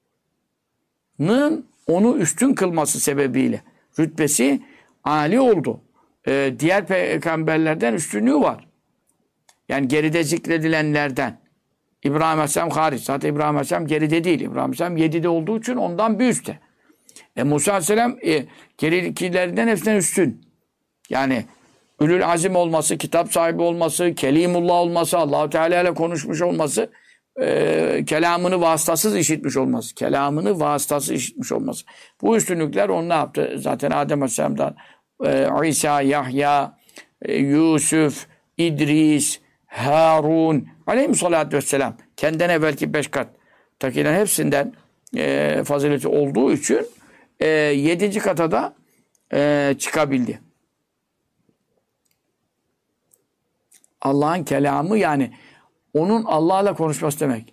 onu üstün kılması sebebiyle rütbesi âli oldu. Diğer peygamberlerden üstünlüğü var. Yani geride zikredilenlerden. İbrahim Aleyhisselam hariç. Zaten İbrahim Aleyhisselam geride değil. İbrahim Aleyhisselam 7'de olduğu için ondan bir üstte. Musa Aleyhisselam geridekilerden hepsinden üstün. Yani Ülül azim olması, kitap sahibi olması, Kelimullah olması, Allah-u Teala ile konuşmuş olması, kelamını vasıtasız işitmiş olması. Kelamını vasıtasız işitmiş olması. Bu üstünlükler onu ne yaptı? Zaten Adem Aleyhisselam'dan İsa, Yahya, Yusuf, İdris, Harun aleyhissalatü vesselam kendinden evvelki 5 kat takilen hepsinden fazileti olduğu için 7. kata da çıkabildi. Allah'ın kelamı yani onun Allah'la konuşması demek.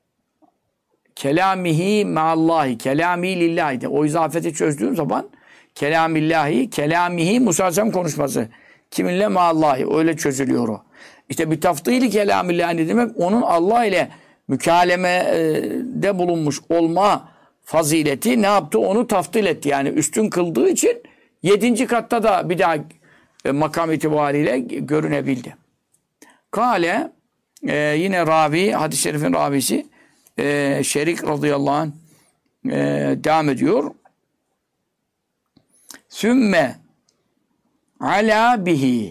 Kelamihi ma'allahi, kelami lillahi. O izafeti çözdüğüm zaman kelamillahi, kelamihi Musa Aleyhisselam konuşması. Kiminle ma'allahi. Öyle çözülüyor o. İşte bir tafdili kelamillahi demek onun Allah ile mükalemede bulunmuş olma fazileti ne yaptı? Onu tafdil etti. Yani üstün kıldığı için 7. katta da bir daha makam itibariyle görünebildi. Kale yine ravi, hadis-i şerifin ravisi Şerik radıyallahu anh devam ediyor. Sümme ala bihi.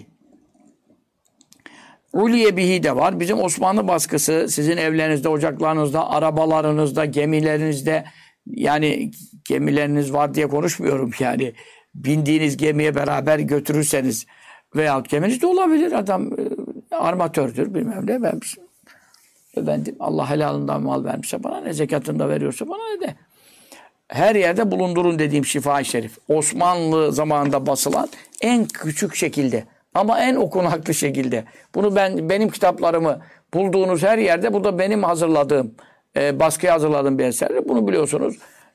Uliye bihi de var. Bizim Osmanlı baskısı sizin evlerinizde, ocaklarınızda, arabalarınızda, gemilerinizde yani gemileriniz var diye konuşmuyorum yani. Bindiğiniz gemiye beraber götürürseniz veyahut geminiz de olabilir. Adam armatördür bilmem ne vermiş. Efendim Allah helalından mal vermişse bana ne, zekatını da veriyorsa bana ne de. Her yerde bulundurun dediğim şifa-i şerif. Osmanlı zamanında basılan en küçük şekilde ama en okunaklı şekilde. Bunu benim kitaplarımı bulduğunuz her yerde, bu da benim hazırladığım, baskıya hazırladığım bir eser. Bunu biliyorsunuz.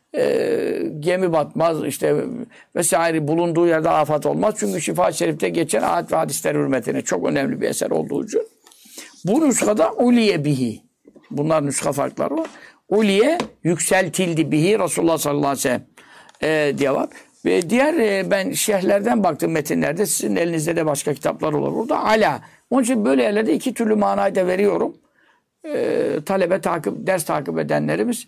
Gemi batmaz işte vesaire, bulunduğu yerde afet olmaz. Çünkü şifa-i şerifte geçen ayet ve hadisler hürmetine çok önemli bir eser olduğu için. Bu nüshada uliye bihi. Bunlar nüsha farkları var. Uliye yükseltildi bihi Resulullah sallallahu aleyhi ve sellem diye var. Ve diğer ben şerhlerden baktım metinlerde, sizin elinizde de başka kitaplar olur. Burada ala. Onun için böyle yerlerde iki türlü manayı da veriyorum. Talebe ders takip edenlerimiz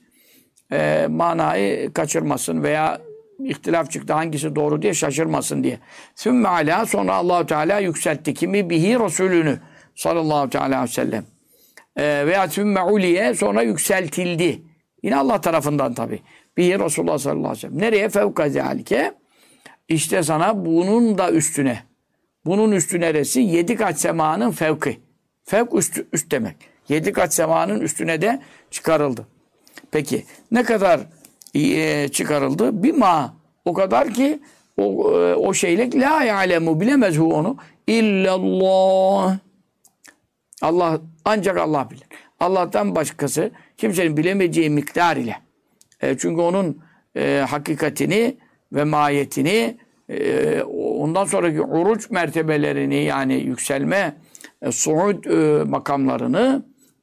manayı kaçırmasın veya ihtilaf çıktı hangisi doğru diye şaşırmasın diye. Sümme ala, sonra Allah-u Teala yükseltti. Kimi? Bihi Resulünü sallallahu aleyhi ve sellem. Veya sümme uliye, sonra yükseltildi. Yine Allah tarafından tabi. Bihi Resulullah sallallahu aleyhi ve sellem. Nereye? Fevka zâlike. İşte sana bunun da üstüne. Bunun üstü neresi? 7 kat semanın fevki. Fevk üst demek. 7 kat semanın üstüne de çıkarıldı. Peki ne kadar çıkarıldı? Bima, o kadar ki o şeyle la ya'lemu, bilemez hu onu illallah. Allah, ancak Allah bilir. Allah'tan başkası kimsenin bilemeyeceği miktar ile. Çünkü onun hakikatini ve mahiyetini, ondan sonraki uruç mertebelerini, yani yükselme, suud makamlarını,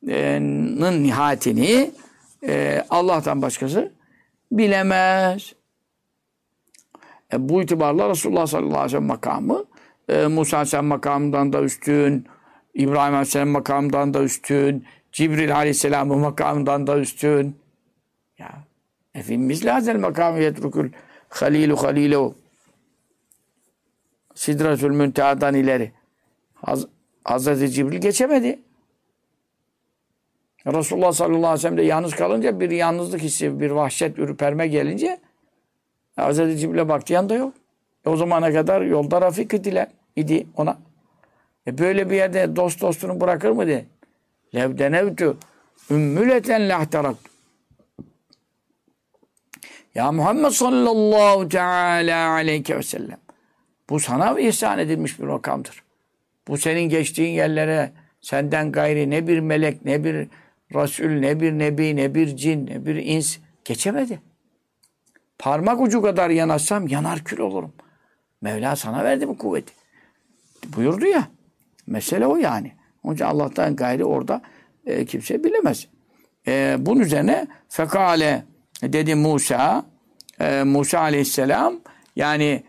nihayetini Allah'tan başkası bilemez. Bu itibarla Resulullah sallallahu aleyhi ve sellem makamı Musa aleyhisselam makamından da üstün, İbrahim aleyhisselam makamından da üstün, Cibril aleyhisselamın makamından da üstün. Ya efendimiz lazel makamı yetrukul halilu halilu Sidretül Münteha'dan ileri Hazreti Cibril geçemedi. Resulullah sallallahu aleyhi ve sellem de yalnız kalınca bir yalnızlık hissi, bir vahşet, ürperme gelince Hazreti Cibril'e baktı, yanında yok. O zamana kadar yolda rafik idi ona. Böyle bir yerde dost dostunu bırakır mı diye. lev denevtu ümmületen lahtaraktu. Ya Muhammed sallallahu teala aleyhi ve sellem. Bu sana ihsan edilmiş bir makamdır. Bu senin geçtiğin yerlere senden gayri ne bir melek, ne bir Resul, ne bir nebi, ne bir cin, ne bir ins geçemedi. Parmak ucu kadar yanaşsam yanar kül olurum. Mevla sana verdi bu kuvveti. Buyurdu ya. Mesele o yani. Onun için Allah'tan gayri orada kimse bilemez. Bunun üzerine fekale dedi Musa, Musa aleyhisselam yani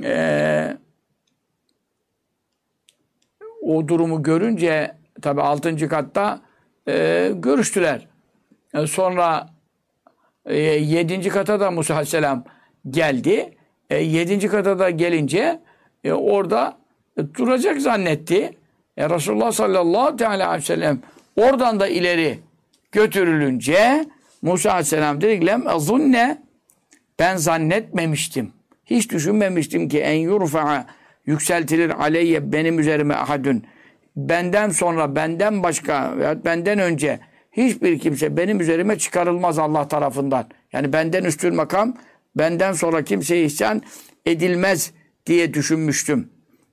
o durumu görünce tabi 6. katta görüştüler. Sonra 7. kata da Musa aleyhisselam geldi. 7. kata da gelince orada duracak zannetti. Resulullah sallallahu aleyhi ve sellem oradan da ileri götürülünce Musa aleyhisselam dedi ki lem azunne ben zannetmemiştim. Hiç düşünmemiştim ki en yurfa'a yükseltilir aleyye benim üzerime ahadun. Benden sonra, benden başka veya benden önce hiçbir kimse benim üzerime çıkarılmaz Allah tarafından. Yani benden üstün makam, benden sonra kimseye ihsan edilmez diye düşünmüştüm.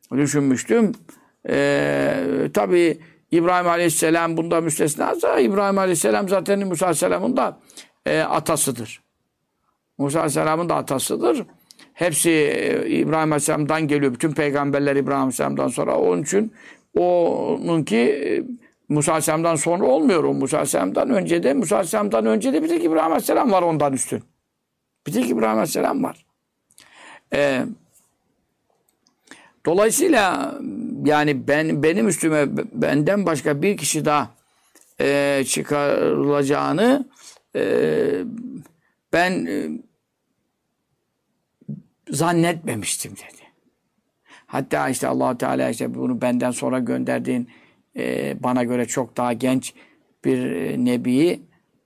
Tabii İbrahim Aleyhisselam bunda müstesnasa. İbrahim Aleyhisselam zaten Musa Aleyhisselam'ın da atasıdır. Musa Aleyhisselam'ın da atasıdır. Hepsi İbrahim Aleyhisselam'dan geliyor. Bütün peygamberler İbrahim Aleyhisselam'dan sonra. Onun için onunki Musa Aleyhisselam'dan sonra olmuyor. O Musa Aleyhisselam'dan önce de bir tek İbrahim Aleyhisselam var ondan üstün. Bir tek İbrahim Aleyhisselam var. Dolayısıyla yani benim üstüme benden başka bir kişi daha çıkarılacağını ben zannetmemiştim dedi. Hatta işte Allah Teala işte bunu benden sonra gönderdiğin bana göre çok daha genç bir nebiyi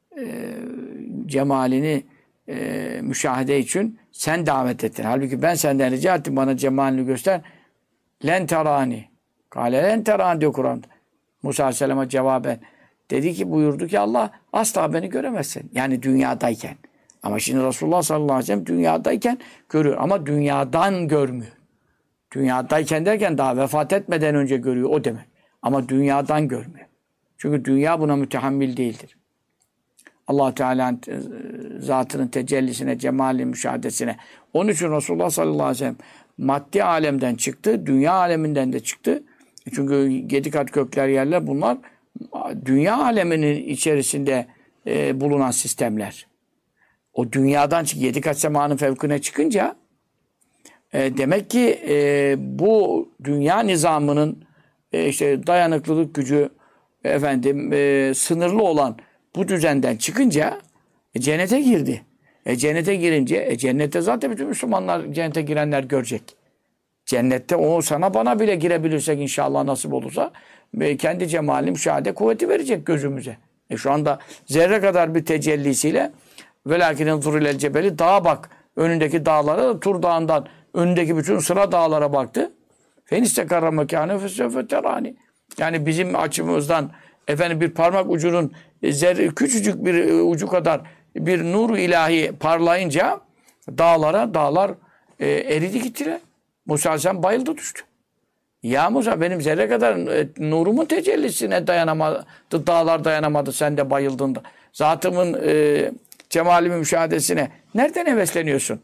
cemalini müşahede için sen davet ettin. Halbuki ben senden rica ettim bana cemalini göster. Len terani. Kale len terani diyor Kur'an'da. Musa Aleyhisselam'a cevaben. Dedi ki buyurdu ki Allah asla beni göremezsin. Yani dünyadayken. Ama şimdi Resulullah sallallahu aleyhi ve sellem dünyadayken görüyor. Ama dünyadan görmüyor. Dünyadayken derken daha vefat etmeden önce görüyor o demek. Ama dünyadan görmüyor. Çünkü dünya buna mütehammil değildir. Allah Teala'nın zatının tecellisine, cemalinin müşahadesine. Onun için Resulullah sallallahu aleyhi ve sellem maddi alemden çıktı, dünya aleminden de çıktı. Çünkü 7 kat gökler yerler bunlar dünya aleminin içerisinde bulunan sistemler. O dünyadan 7 kat semanın fevkine çıkınca demek ki bu dünya nizamının işte dayanıklılık gücü sınırlı olan bu düzenden çıkınca cennete girdi. Cennete girince cennette zaten bütün Müslümanlar cennete girenler görecek. Cennette o sana bana bile girebilirsek inşallah nasip olursa kendi cemalini müşahede kuvveti verecek gözümüze. Şu anda zerre kadar bir tecellisiyle velâkinin zurrilel cebeli dağa bak. Önündeki dağlara Tur Dağı'ndan önündeki bütün sıra dağlara baktı. Fenistekarra mekâne fesefeterâni. Yani bizim açımızdan bir parmak ucunun küçücük bir ucu kadar bir nur ilahi parlayınca dağlar eridi gittiler. Musa Aleyhisselam bayıldı düştü. Ya Musa benim zerre kadar nurumun tecellisine dayanamadı. Dağlar dayanamadı sen de bayıldın da. Zatımın cemalimin müşahadesine nereden hevesleniyorsun?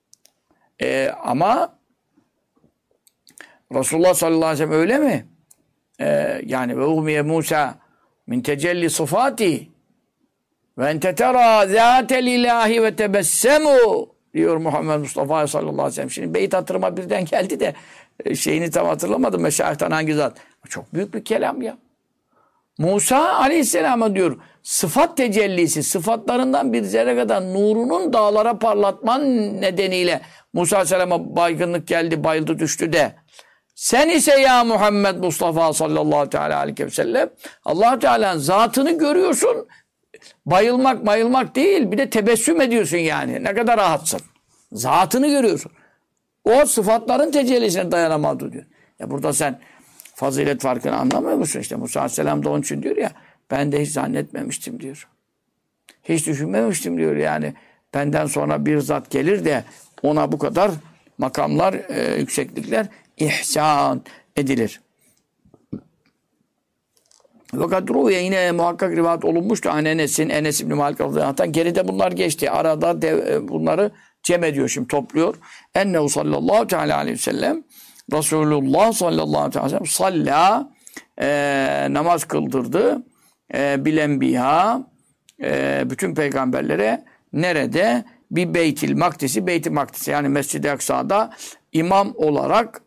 Ama Resulullah sallallahu aleyhi ve sellem öyle mi? Yani ve umiye Musa min tecelli sıfati ve ente tera zâtel ilahi ve tebessemu diyor Muhammed Mustafa sallallahu aleyhi ve sellem. Şimdi beyt hatırıma birden geldi de şeyini tam hatırlamadım. Meşayihtan hangi zat? Çok büyük bir kelam ya. Musa aleyhisselama diyor sıfat tecellisi, sıfatlarından bir zerre kadar nurunun dağlara parlatman nedeniyle Musa aleyhisselama baygınlık geldi, bayıldı düştü de sen ise ya Muhammed Mustafa sallallahu aleyhi ve sellem Allah Teala'nın zatını görüyorsun. Bayılmak değil. Bir de tebessüm ediyorsun yani. Ne kadar rahatsın. Zatını görüyorsun. O sıfatların tecellisine dayanamadı diyor. Ya burada sen fazilet farkını anlamıyor musun? İşte Musa Aleyhisselam da onun için diyor ya Ben de hiç zannetmemiştim diyor. Hiç düşünmemiştim diyor yani. Benden sonra bir zat gelir de ona bu kadar makamlar, yükseklikler ihsan edilir. Fakat ruhiye yine muhakkak rivayet olunmuştu. Enes İbni Malik radıyallahu anh'tan geride bunlar geçti. Arada bunları cem ediyor şimdi, topluyor. Ennehu sallallahu teala aleyhi ve sellem Resulullah sallallahu aleyhi ve sellem salla namaz kıldırdı. Bilenbiha bütün peygamberlere nerede? Bir Beytil Makdisi, Beyt-i Makdis yani Mescid-i Aksa'da imam olarak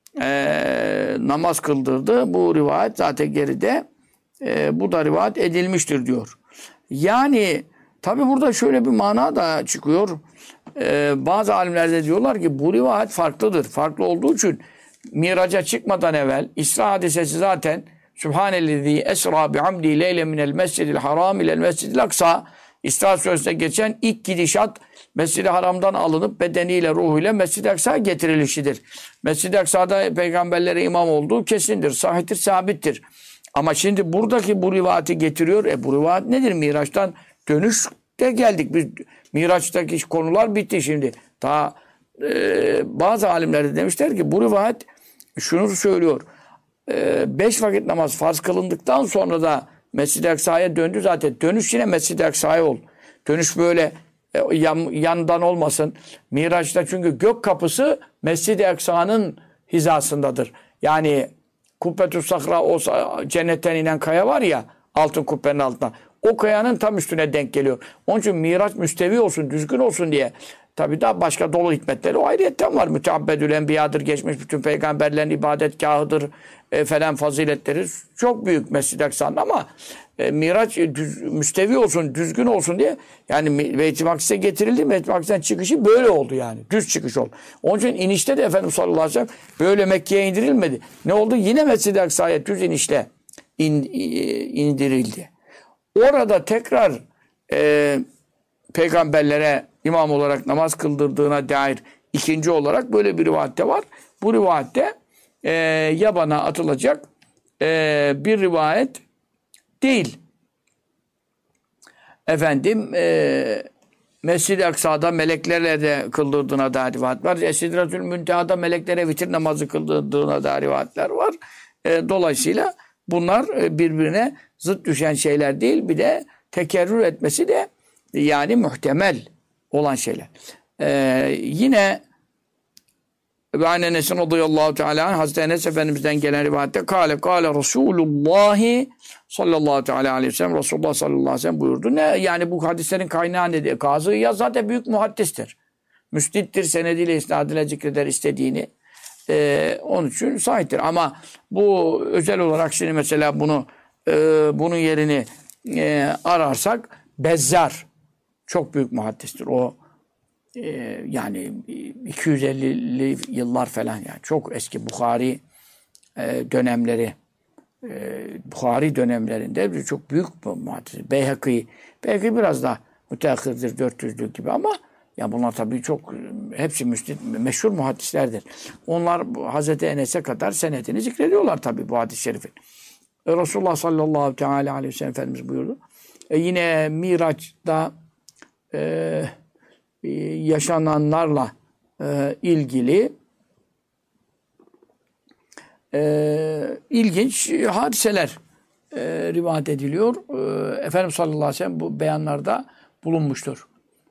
namaz kıldırdı. Bu rivayet zaten geride. Bu da rivayet edilmiştir diyor. Yani tabi burada şöyle bir mana da çıkıyor. Bazı alimler de diyorlar ki bu rivayet farklıdır. Farklı olduğu için Miraç'a çıkmadan evvel İsra hadisesi zaten Sübhanellezî esra bi'amdî leyle minel mescidil haram ilel mescidil aksa İsra Suresi'nde geçen ilk gidişat Mescid-i Haram'dan alınıp bedeniyle, ruhuyla Mescid-i Aksa'ya getirilişidir. Mescid-i Aksa'da peygamberlere imam olduğu kesindir, sahihtir, sabittir. Ama şimdi buradaki bu rivayeti getiriyor. Bu rivayet nedir? Miraç'tan dönüşte geldik. Biz Miraç'taki konular bitti şimdi. Daha bazı alimler de demişler ki bu rivayet şunu söylüyor. 5 vakit namaz farz kılındıktan sonra da Mescid-i Aksa'ya döndü zaten. Dönüş yine Mescid-i Aksa'ya oldu. Dönüş böyle yandan olmasın. Miraç'ta çünkü gök kapısı Mescid-i Aksa'nın hizasındadır. Yani Kubbetü's Sakra, o cennetten inen kaya var ya, altın kubbenin altına. O kayanın tam üstüne denk geliyor. Onun için Miraç müstevi olsun, düzgün olsun diye. Tabii daha başka dolu hikmetleri o ayrıyetten var. Müteabbedül enbiyadır, geçmiş bütün peygamberlerin ibadetgahıdır falan, faziletleri çok büyük Mescid-i Aksa'nın ama Miraç müstevi olsun, düzgün olsun diye yani Beyt-i Makdis'e getirildi. Beyt-i Makdis'ten çıkışı böyle oldu yani. Düz çıkış oldu. Onun için inişte de Efendimiz sallallahu aleyhi ve sellem böyle Mekke'ye indirilmedi. Ne oldu? Yine Mescid-i Aksa'ya düz inişle indirildi. Orada tekrar peygamberlere imam olarak namaz kıldırdığına dair ikinci olarak böyle bir rivayette var. Bu rivayette yabana atılacak bir rivayet değil. Efendim Mescid-i Aksa'da meleklerle de kıldırdığına dair rivayet var. Sidretül Münteha'da meleklere vitir namazı kıldırdığına dair rivayetler var. Dolayısıyla bunlar birbirine zıt düşen şeyler değil. Bir de tekerrür etmesi de yani muhtemel olan şeyler. Yine ve an Enes'in radıyallahu teala anh, Hazreti Enes Efendimiz'den gelen rivayette kâle Resulullah sallallahu teala aleyhi ve sellem, Resulullah sallallahu aleyhi ve sellem buyurdu. Ne? Yani bu hadislerin kaynağı nedir? Kazı İyaz zaten büyük muhaddistir. Müsnittir, senediyle, isnadıyla zikreder istediğini. Onun için sahiptir. Ama bu özel olarak şimdi mesela bunun yerini ararsak Bezzar çok büyük muhaddistir. O yani 250'li yıllar falan yani çok eski Bukhari dönemleri Bukhari dönemlerinde çok büyük muhaddis. Beyhaki biraz daha müteahhirdir 400'lük gibi ama ya bunlar tabii çok hepsi meşhur muhaddislerdir. Onlar Hazreti Enes'e kadar senedini zikrediyorlar tabii bu hadis-i şerifin. Resulullah sallallahu teala aleyhi ve sellem Efendimiz buyurdu. Yine Miraç'ta yaşananlarla ilgili ilginç hadiseler rivayet ediliyor. Efendimiz sallallahu aleyhi ve sellem bu beyanlarda bulunmuştur.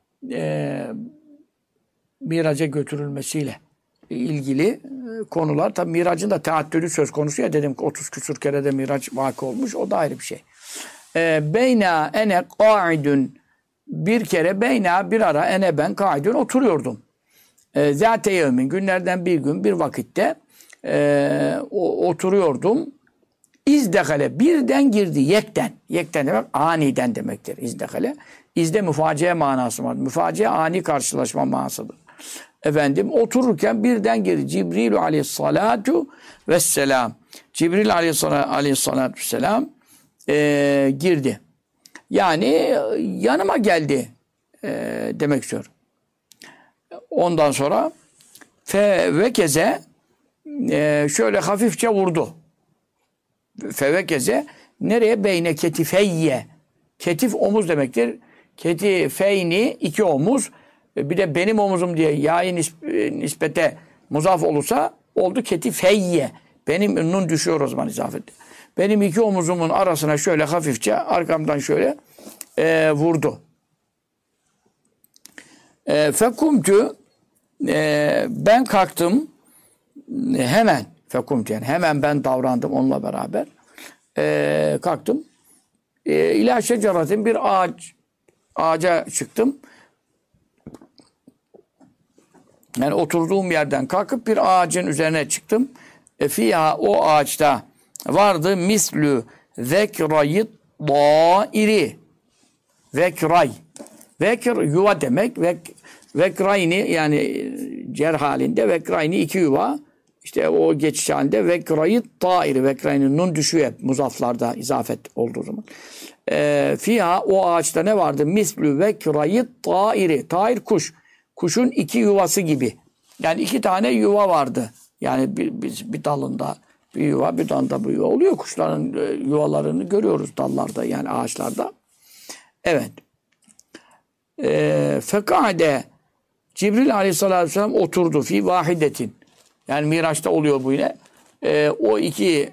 Miraç'a götürülmesiyle ilgili konular. Tabi Miraç'ın da teaddüdü söz konusu ya, dedim ki 30 küsur kere de Miraç vakı olmuş. O da ayrı bir şey. Beyna ene ka'idun, bir kere beyna bir ara ene ben ka'idun oturuyordum. Zâte yevmin, günlerden bir gün bir vakitte oturuyordum. İzdehale, birden girdi, yekten. Yekten demek aniden demektir izdehale. İzde müfaciye manası var. Müfaciye ani karşılaşma manasıdır. Efendim otururken birden girdi. Cibril aleyhissalatu vesselam. Cibril aleyhissalatu vesselam girdi. Yani yanıma geldi demek istiyorum. Ondan sonra fevekeze şöyle hafifçe vurdu. Fevekeze Nereye? Beyne ketifeyye. Ketif omuz demektir. Ketifeyni iki omuz. Bir de benim omuzum diye yayı nispete muzaf olursa oldu ketifeyye. Benim nun düşüyor o zaman izafette. Benim iki omuzumun arasına şöyle hafifçe arkamdan şöyle vurdu. Fekumtu ben kalktım hemen. Fekumtu yani hemen ben davrandım onunla beraber. Kalktım. İlâ şeceratin bir ağaca çıktım. Yani oturduğum yerden kalkıp bir ağacın üzerine çıktım. Fiyâ o ağaçta vardı mislü zekrayit dairi. Vekray. Vekr yuva demek. Vekrayni yani cer halinde vekrayni iki yuva. İşte o geçiş halinde vekrayit dairi. Vekrayni nun düşüyor hep muzaflarda izafet olduğu zaman. Fiyâ o ağaçta ne vardı? Mislü vekrayit dairi. Tair kuş. Kuşun iki yuvası gibi. Yani iki tane yuva vardı. Yani bir dalında bir yuva, bir dalında bir yuva oluyor. Kuşların yuvalarını görüyoruz dallarda yani ağaçlarda. Evet. Fekade Cibril aleyhissalatü vesselam oturdu fi vahidetin. Yani Miraç'ta oluyor bu yine. O iki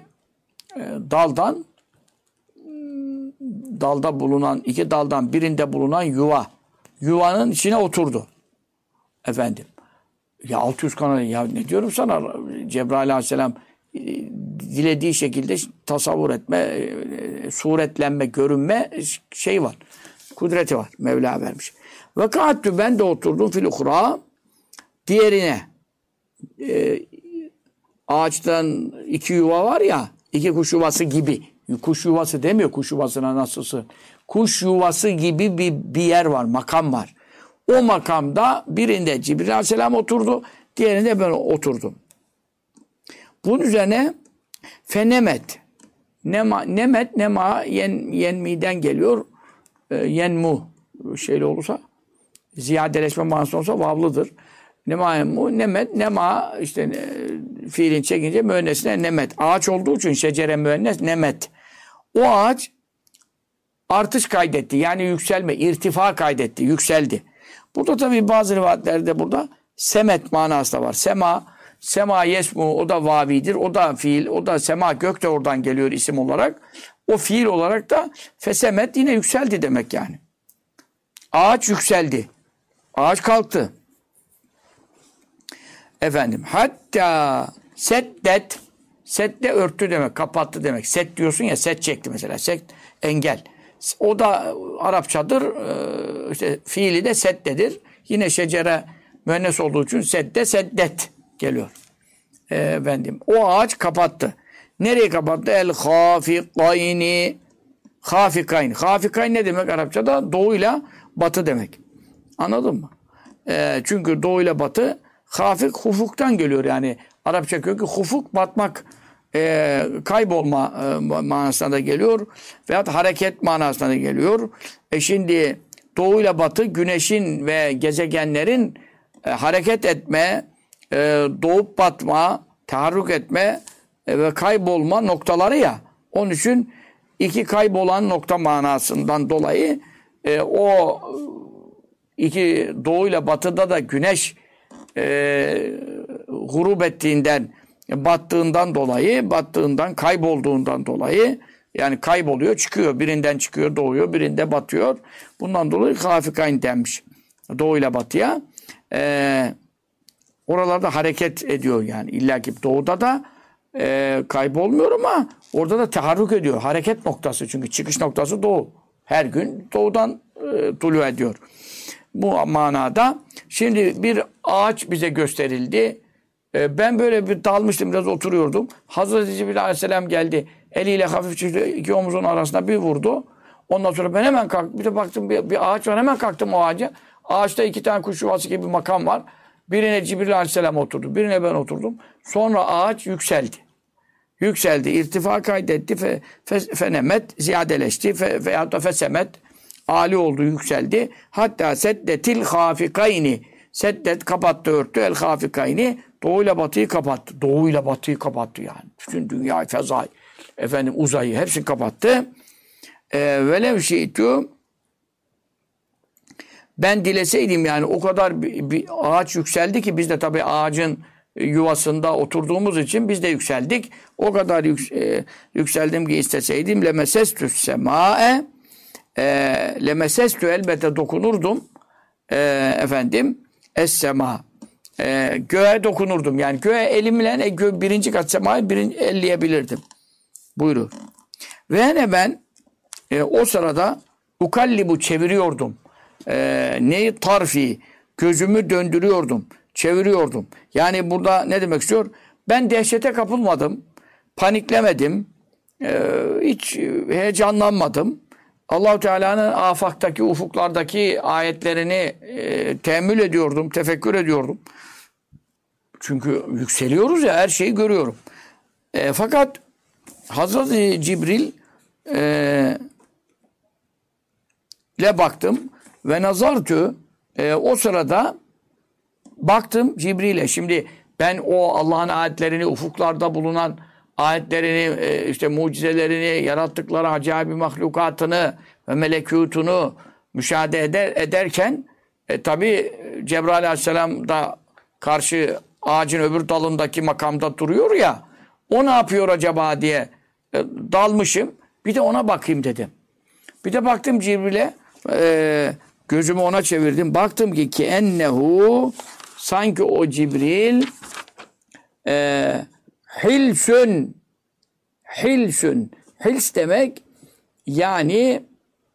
dalda bulunan iki daldan birinde bulunan yuvanın içine oturdu. Efendim. Ya 600 kanalı ya ne diyorum sana Cebrail aleyhisselam dilediği şekilde tasavvur etme, suretlenme, görünme şey var. Kudreti var. Mevla vermiş. Ve kâttü ben de oturdum fil uhra diğerine ağaçtan iki yuva var ya iki kuş yuvası gibi. Kuş yuvası demiyor kuş yuvasına nasılsın. Kuş yuvası gibi bir yer var. Makam var. O makamda birinde Cibril aleyhisselam oturdu. Diğerinde ben oturdum. Bunun üzerine fenemet. Nemet, nema, yenmiden geliyor. Yenmu şeyli olursa ziyadeleşme manası olsa vavlıdır. Nema, yenmu, nemet, nema işte fiilin çekince müennesine nemet. Ağaç olduğu için şecere müennes nemet. O ağaç artış kaydetti. Yani yükselme, irtifa kaydetti, yükseldi. Burada tabii bazı rivayetlerde burada semet manası da var. Sema yesmu o da vavidir. O da fiil. O da sema gök de oradan geliyor isim olarak. O fiil olarak da fesemet yine yükseldi demek yani. Ağaç yükseldi. Ağaç kalktı. Efendim hatta seddet sette örttü demek. Kapattı demek. Set diyorsun ya set çekti mesela. Set engel. O da Arapçadır. İşte fiili de seddedir. Yine şecere müennes olduğu için sedde seddet geliyor. Efendim o ağaç kapattı. Nereye kapattı? El hafikayni. Hafikayn. Hafikayn ne demek Arapçada? Doğuyla batı demek. Anladın mı? Çünkü doğuyla batı hafik hufuktan geliyor yani. Arapça kökü hufuk batmak kaybolma manasına da geliyor. Veyahut hareket manasına da geliyor. Şimdi doğuyla batı güneşin ve gezegenlerin hareket etme, doğup batma, taharruk etme ve kaybolma noktaları ya. Onun için iki kaybolan nokta manasından dolayı o iki doğuyla batıda da güneş gurub ettiğinden, battığından, kaybolduğundan dolayı yani kayboluyor, çıkıyor. Birinden çıkıyor, doğuyor, birinde batıyor. Bundan dolayı hafikayn denmiş. Doğuyla batıya. Oralarda hareket ediyor yani. İlla ki doğuda da kaybolmuyor ama orada da taharruk ediyor. Hareket noktası çünkü çıkış noktası doğu. Her gün doğudan tulu ediyor. Bu manada şimdi bir ağaç bize gösterildi. Ben böyle bir dalmıştım, biraz oturuyordum. Hazreti Cibril Aleyhisselam geldi. Eliyle hafifçe iki omuzun arasına bir vurdu. Ondan sonra ben hemen kalktım. Bir de baktım bir ağaç var. Hemen kalktım o ağaca. Ağaçta iki tane kuş yuvası gibi bir makam var. Birine Cibril Aleyhisselam oturdu. Birine ben oturdum. Sonra ağaç yükseldi. Yükseldi. İrtifa kaydetti. Fenemet ziyadeleşti. Veyahut da fesemet âli oldu, yükseldi. Hatta seddetil hafikayni. Seddet kapattı, örttü. El hafikayni. Doğuyla batıyı kapattı. Doğuyla batıyı kapattı yani. Bütün dünya fezayı. efendim uzayı hepsini kapattı. Velev şi'tu, ben dileseydim, yani o kadar bir ağaç yükseldi ki biz de tabii ağacın yuvasında oturduğumuz için biz de yükseldik. O kadar yükseldim ki isteseydim lemesestü semâe, lemesestü, elbette dokunurdum efendim es-sema, göğe dokunurdum. Yani göğe elimle birinci kat semayı elleyebilirdim. Buyurur. Ve ne ben o sırada ukallibu, çeviriyordum. Neyi? Tarfi. Gözümü döndürüyordum. Çeviriyordum. Yani burada ne demek istiyor? Ben dehşete kapılmadım. Paniklemedim. Hiç heyecanlanmadım. Allah-u Teala'nın afaktaki, ufuklardaki ayetlerini teemmül ediyordum, tefekkür ediyordum. Çünkü yükseliyoruz ya, her şeyi görüyorum. Fakat Hazreti Cibril ile baktım ve nazartü, o sırada baktım Cibril'e. Şimdi ben o Allah'ın ayetlerini, ufuklarda bulunan ayetlerini, işte mucizelerini, yarattıkları acayip mahlukatını ve melekutunu müşahede ederken tabi Cebrail Aleyhisselam da karşı ağacın öbür dalındaki makamda duruyor ya, o ne yapıyor acaba diye dalmışım. Bir de ona bakayım dedim. Bir de baktım Cibril'e, gözümü ona çevirdim. Baktım ki ennehu, sanki o Cibril hilsün, hils demek yani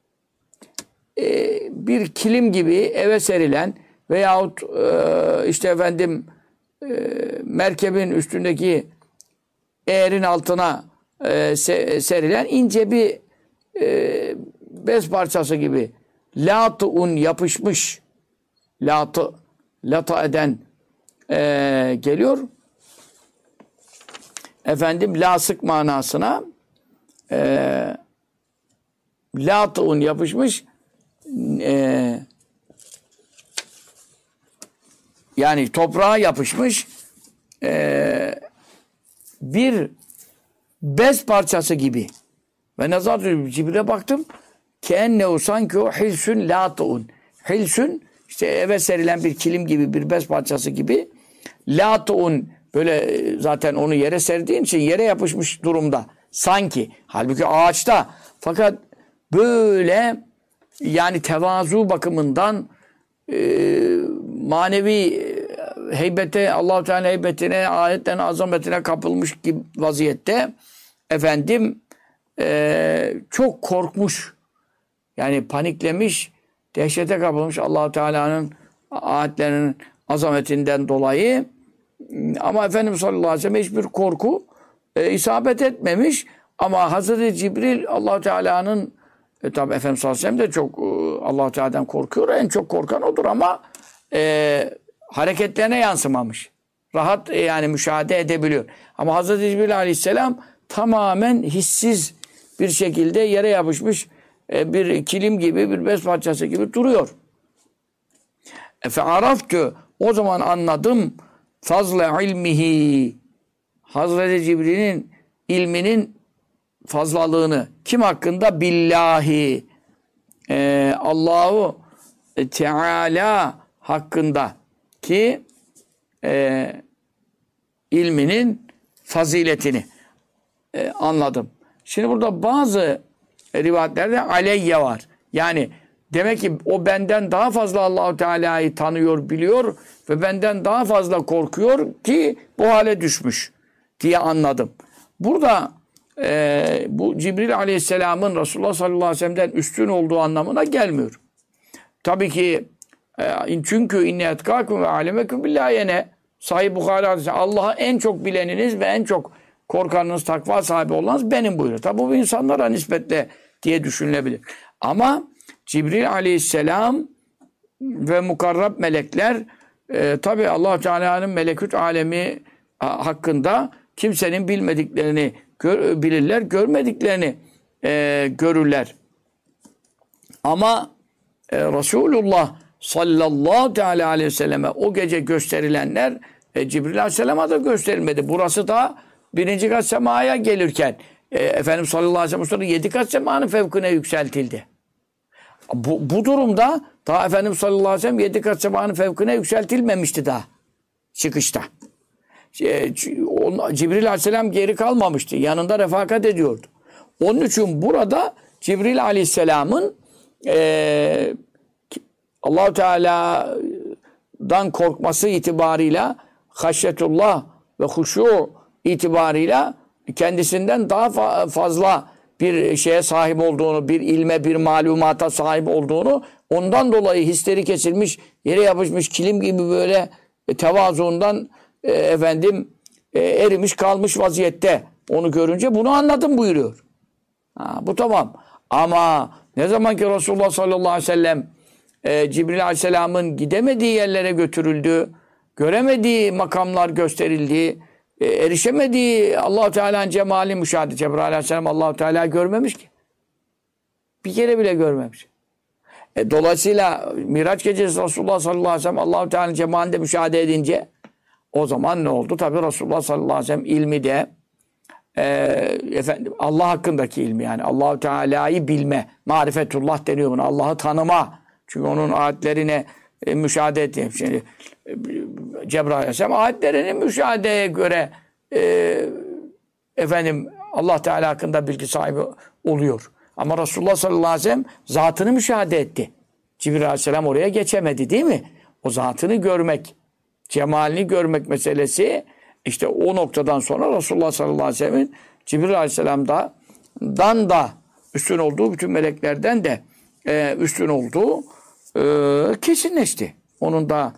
bir kilim gibi eve serilen veyahut işte efendim merkebin üstündeki eğerin altına serilen ince bir bez parçası gibi, lat'un, yapışmış, lata eden geliyor. Efendim lasık manasına lat'un, yapışmış, yani toprağa yapışmış bir bez parçası gibi. Ve nazar Cibril'e baktım. Kennehu, sanki o hilsün lat'un. Hilsün, işte eve serilen bir kilim gibi, bir bez parçası gibi. Lat'un, böyle zaten onu yere serdiğin için yere yapışmış durumda. Sanki. Halbuki ağaçta. Fakat böyle yani tevazu bakımından manevi heybete, Allah-u Teala heybetine, ayetlerin azametine kapılmış gibi vaziyette efendim çok korkmuş. Yani paniklemiş, dehşete kapılmış Allah-u Teala'nın ayetlerinin azametinden dolayı. Ama Efendimiz sallallahu aleyhi ve sellem hiçbir korku isabet etmemiş. Ama Hazreti Cibril Allah-u Teala'nın tabi Efendimiz sallallahu aleyhi ve sellem de çok Allah-u Teala'dan korkuyor. En çok korkan odur ama hareketlerine yansımamış. Rahat yani müşahede edebiliyor. Ama Hazreti Cibril aleyhisselam tamamen hissiz bir şekilde yere yapışmış bir kilim gibi, bir bez parçası gibi duruyor. Fe'araftü, o zaman anladım fazla ilmihi, Hazreti Cibril'in ilminin fazlalığını. Kim hakkında? Billahi, Allahu Teala hakkında ki ilminin faziletini anladım. Şimdi burada bazı rivayetlerde aleyye var. Yani demek ki o benden daha fazla Allah-u Teala'yı tanıyor, biliyor ve benden daha fazla korkuyor ki bu hale düşmüş diye anladım. Burada bu Cibril Aleyhisselam'ın Resulullah sallallahu aleyhi ve sellem'den üstün olduğu anlamına gelmiyor. Tabii ki çünkü inne etkâkum ve âlemekum billâhiyene, Sahih Bukhari hadisi, Allah'a en çok bileniniz ve en çok korkanınız, takva sahibi olanınız benim buyuruyor. Tabi bu insanlara nispetle diye düşünülebilir. Ama Cibril Aleyhisselam ve mukarrab melekler tabi Allah Teala'nın melekut alemi hakkında kimsenin bilmediklerini bilirler, görmediklerini görürler. Ama Resulullah sallallahu aleyhi ve selleme o gece gösterilenler Cibril Aleyhisselam'a da gösterilmedi. Burası da birinci kat semaya gelirken Efendimiz sallallahu aleyhi ve sellem 7 kat semanın fevkine yükseltildi. Bu durumda daha Efendimiz sallallahu aleyhi ve sellem 7 kat semanın fevkine yükseltilmemişti daha çıkışta. Cibril aleyhisselam geri kalmamıştı. Yanında refakat ediyordu. Onun için burada Cibril aleyhisselamın Allah-u Teala'dan korkması itibarıyla haşyetullah ve huşu itibarıyla kendisinden daha fazla bir şeye sahip olduğunu, bir ilme, bir malumata sahip olduğunu, ondan dolayı hisleri kesilmiş, yere yapışmış kilim gibi böyle tevazuundan erimiş kalmış vaziyette. Onu görünce bunu anladım buyuruyor. Bu tamam. Ama ne zaman ki Resulullah sallallahu aleyhi ve sellem Cibril aleyhisselamın gidemediği yerlere götürüldü, göremediği makamlar gösterildi, erişemediği Allah-u Teala'nın cemali müşahede. Cebrail aleyhisselam Allah-u Teala görmemiş ki. Bir kere bile görmemiş. Dolayısıyla Miraç gecesi Resulullah sallallahu aleyhi ve sellem Allah-u Teala'nın cemalinde müşahede edince o zaman ne oldu? Tabi Resulullah sallallahu aleyhi ve sellem ilmi de Allah hakkındaki ilmi, yani Allah-u Teala'yı bilme, marifetullah deniyor buna. Allah'ı tanıma. Çünkü onun ayetlerine müşahede ettiğim. Şimdi Cebrail aleyhisselam ayetlerini müşahedeye göre Allah Teala hakkında bilgi sahibi oluyor. Ama Resulullah sallallahu aleyhi ve sellem zatını müşahede etti. Cibril aleyhisselam oraya geçemedi, değil mi? O zatını görmek, cemalini görmek meselesi, işte o noktadan sonra Resulullah sallallahu aleyhi ve sellem'in Cibril aleyhisselam'dan da üstün olduğu, bütün meleklerden de üstün olduğu kesinleşti. Onun da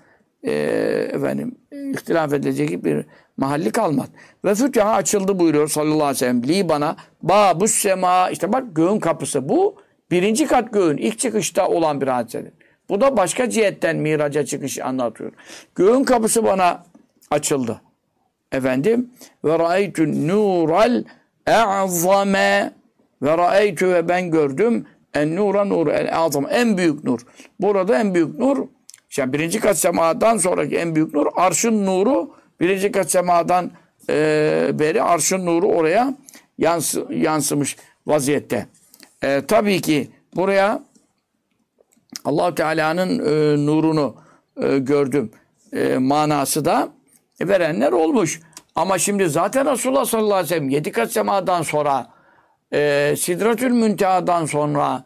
ihtilaf edilecek bir mahalli kalmadı. Ve fütüha açıldı buyuruyor sallallahu aleyhi ve sellem. Li bana babus sema, işte bak göğün kapısı bu. Birinci kat göğün ilk çıkışta olan bir hadisedir. Bu da başka cihetten miraca çıkışı anlatıyor. Göğün kapısı bana açıldı. Ve ra'eytü nural e'zame ve ra'eytü, ve ben gördüm en nura nur el azam, en büyük nur. Burada en büyük nur, yani birinci kat semadan sonraki en büyük nur arşın nuru. Birinci kat semadan beri arşın nuru oraya yansımış vaziyette. Tabii ki buraya Allah-u Teala'nın nurunu gördüm manası da verenler olmuş. Ama şimdi zaten Resulullah sallallahu aleyhi ve sellem 7 kat semadan sonra Sidretül Münteha'dan sonra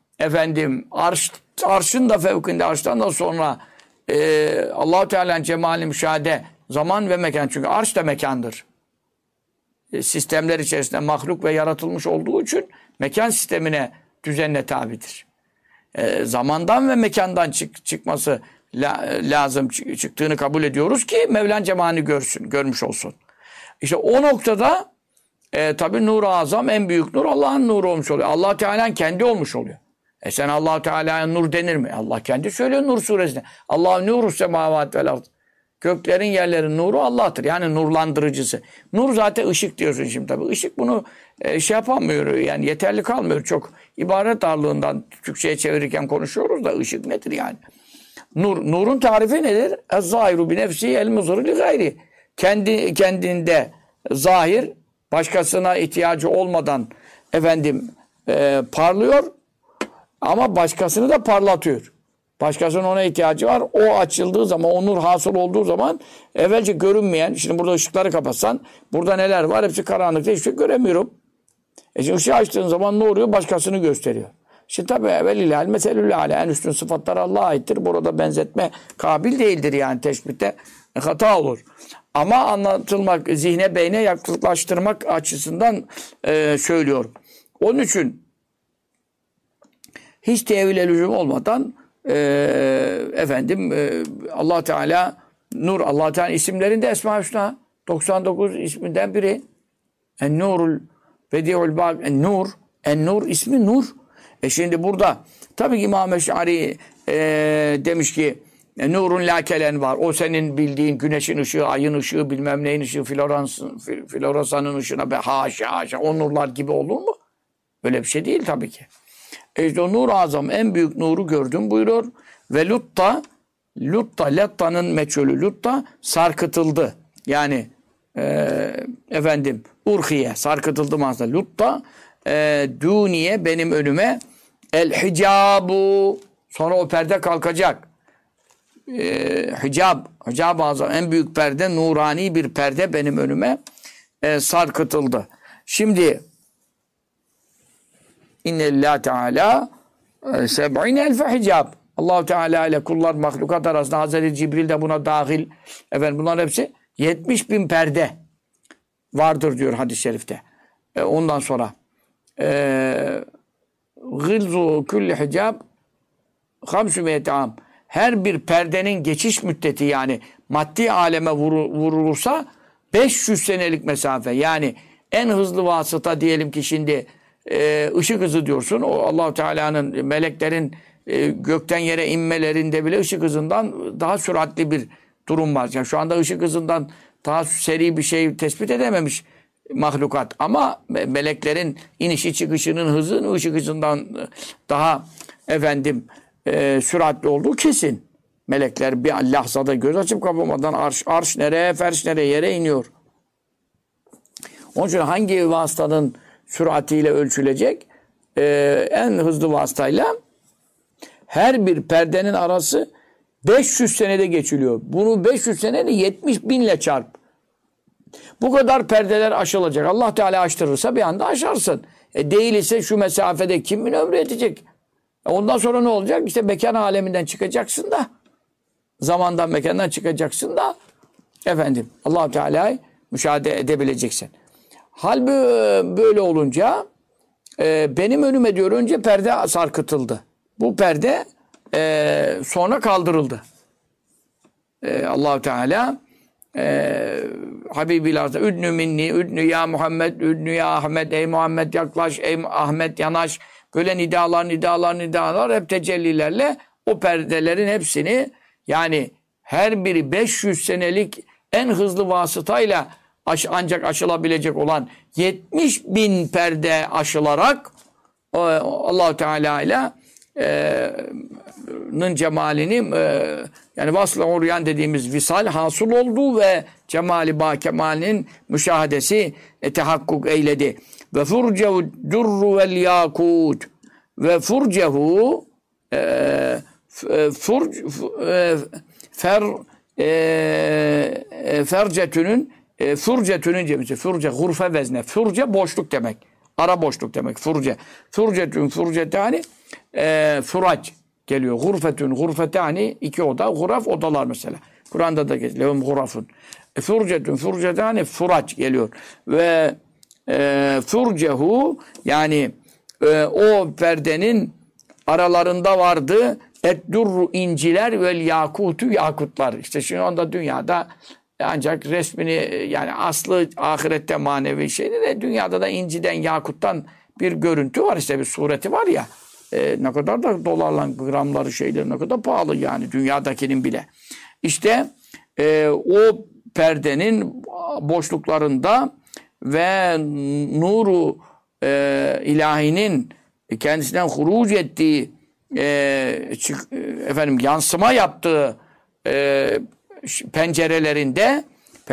arşın da fevkinde, arştan da sonra Allah-u Teala'nın cemalini müşahede, zaman ve mekan, çünkü arş da mekandır. Sistemler içerisinde mahluk ve yaratılmış olduğu için mekan sistemine, düzenine tabidir. Zamandan ve mekandan çıkması lazım, çıktığını kabul ediyoruz ki Mevlan cemalini görmüş olsun. İşte o noktada tabi Nur-u Azam, en büyük nur Allah'ın nuru olmuş oluyor. Allah Teala'nın kendi olmuş oluyor. Sen Allah Teala'ya nur denir mi? Allah kendi söylüyor Nur suresinde. Allahu nuru semavat vel ard. Göklerin yerlerin nuru Allah'tır. Yani nurlandırıcısı. Nur zaten ışık diyorsun şimdi tabii. Işık bunu yapamıyor. Yani yeterli kalmıyor. Çok ibaret darlığından Türkçe'ye çevirirken konuşuyoruz da ışık nedir yani? Nurun tarifi nedir? Ez-zahiru bi nefsi el-muzhiru li gayri. Kendinde zahir, başkasına ihtiyacı olmadan parlıyor ama başkasını da parlatıyor. Başkasının ona ihtiyacı var. O açıldığı zaman, o nur hasıl olduğu zaman evvelce görünmeyen, şimdi burada ışıkları kapatsan, burada neler var? Hepsi karanlıkta, hiçbir şey göremiyorum. Şimdi ışığı açtığın zaman ne oluyor? Başkasını gösteriyor. Şimdi tabi velillahil meselül âlâ, en üstün sıfatlar Allah'a aittir. Burada benzetme kabil değildir yani, teşbihte hata olur. Ama anlatılmak, zihne beyne yaklaştırmak açısından söylüyorum. Onun için hiç tevhile lüzum olmadan Allah Teala nur, Allah Teala isimlerinde Esma-i Hüsna 99 isminden biri. En-Nurul Bedi'ul Bâk, En-Nur, En-Nur ismi nur. Şimdi burada tabii ki İmam Eş'ari demiş ki nurun lakelen var. O senin bildiğin güneşin ışığı, ayın ışığı, bilmem neyin ışığı, floresanın ışığına be haşa o nurlar gibi olur mu? Böyle bir şey değil tabii ki. İşte o Nur-u Azam, en büyük nuru gördüm buyuruyor. Ve Latta'nın meçhulü Lutta sarkıtıldı. Yani Urhiye sarkıtıldı manasında. Lut da duniye benim önüme el hicabu sonra o perde kalkacak. Hicab-ı azam en büyük perde nurani bir perde benim önüme sarkıtıldı. Şimdi İnnellâh Teâlâ seb'ine elfe hicab. Allah-u Teala ile kullar mahlukat arasında Hazreti Cibril de buna dahil. Bunların hepsi 70.000 perde vardır diyor hadis-i şerifte. Ondan sonra gılzu külli hicab 500 am. Her bir perdenin geçiş müddeti yani maddi aleme vurulursa 500 senelik mesafe. Yani en hızlı vasıta diyelim ki şimdi ışık hızı diyorsun. O Allah-u Teala'nın meleklerin gökten yere inmelerinde bile ışık hızından daha süratli bir durum var. Yani şu anda ışık hızından daha seri bir şey tespit edememiş mahlukat. Ama meleklerin inişi çıkışının hızı ışık hızından daha süratli olduğu kesin. Melekler bir lahzada göz açıp kapamadan arş nereye, ferş nereye yere iniyor. Onun için hangi vasıtanın süratiyle ölçülecek? En hızlı vasıtayla her bir perdenin arası 500 senede geçiliyor. Bunu 500 senede 70.000 ile çarp. Bu kadar perdeler aşılacak. Allah Teala aştırırsa bir anda aşarsın. Değil ise şu mesafede kimin ömrü yetecek? Ondan sonra ne olacak? İşte mekan aleminden çıkacaksın da zamandan mekandan çıkacaksın da Allah Teala'yı müşahede edebileceksin. Hal böyle olunca benim önüme diyor önce perde sarkıtıldı. Bu perde sonra kaldırıldı. Allah-u Teala Habibil arza üdnü minni, üdnü ya Muhammed, üdnü ya Ahmet, ey Muhammed yaklaş, ey Ahmet yanaş. Böyle nidalar hep tecellilerle o perdelerin hepsini yani her biri 500 senelik en hızlı vasıtayla ancak aşılabilecek olan 70.000 perde aşılarak Allah-u Teala ile cemalini yani vasıl uryan dediğimiz visal hasıl oldu ve cemali ba kemalinin müşahadesi tehakkuk eyledi. Ve furcehu durru vel yakut ve furcehu fercetünün furcetünün cemisi. Furce gurfe vezne. Furce boşluk demek. Ara boşluk demek. Furce. Furcetün furcetani furac geliyor. Gurfetün gurfetani iki oda. Guraf odalar mesela. Kur'an'da da geçiyor. Lehum gurafun. Furcetün furcetani furac geliyor. Ve furcehu yani o perdenin aralarında vardı eddurru inciler vel yakutu yakutlar. İşte şu anda dünyada ancak resmini yani aslı ahirette manevi şeyde de dünyada da inciden yakuttan bir görüntü var işte bir sureti var ya ne kadar da dolarla gramları şeyleri ne kadar pahalı yani dünyadakinin bile. İşte o perdenin boşluklarında ve nuru ilahinin kendisinden huruc ettiği yansıma yaptığı pencerelerinde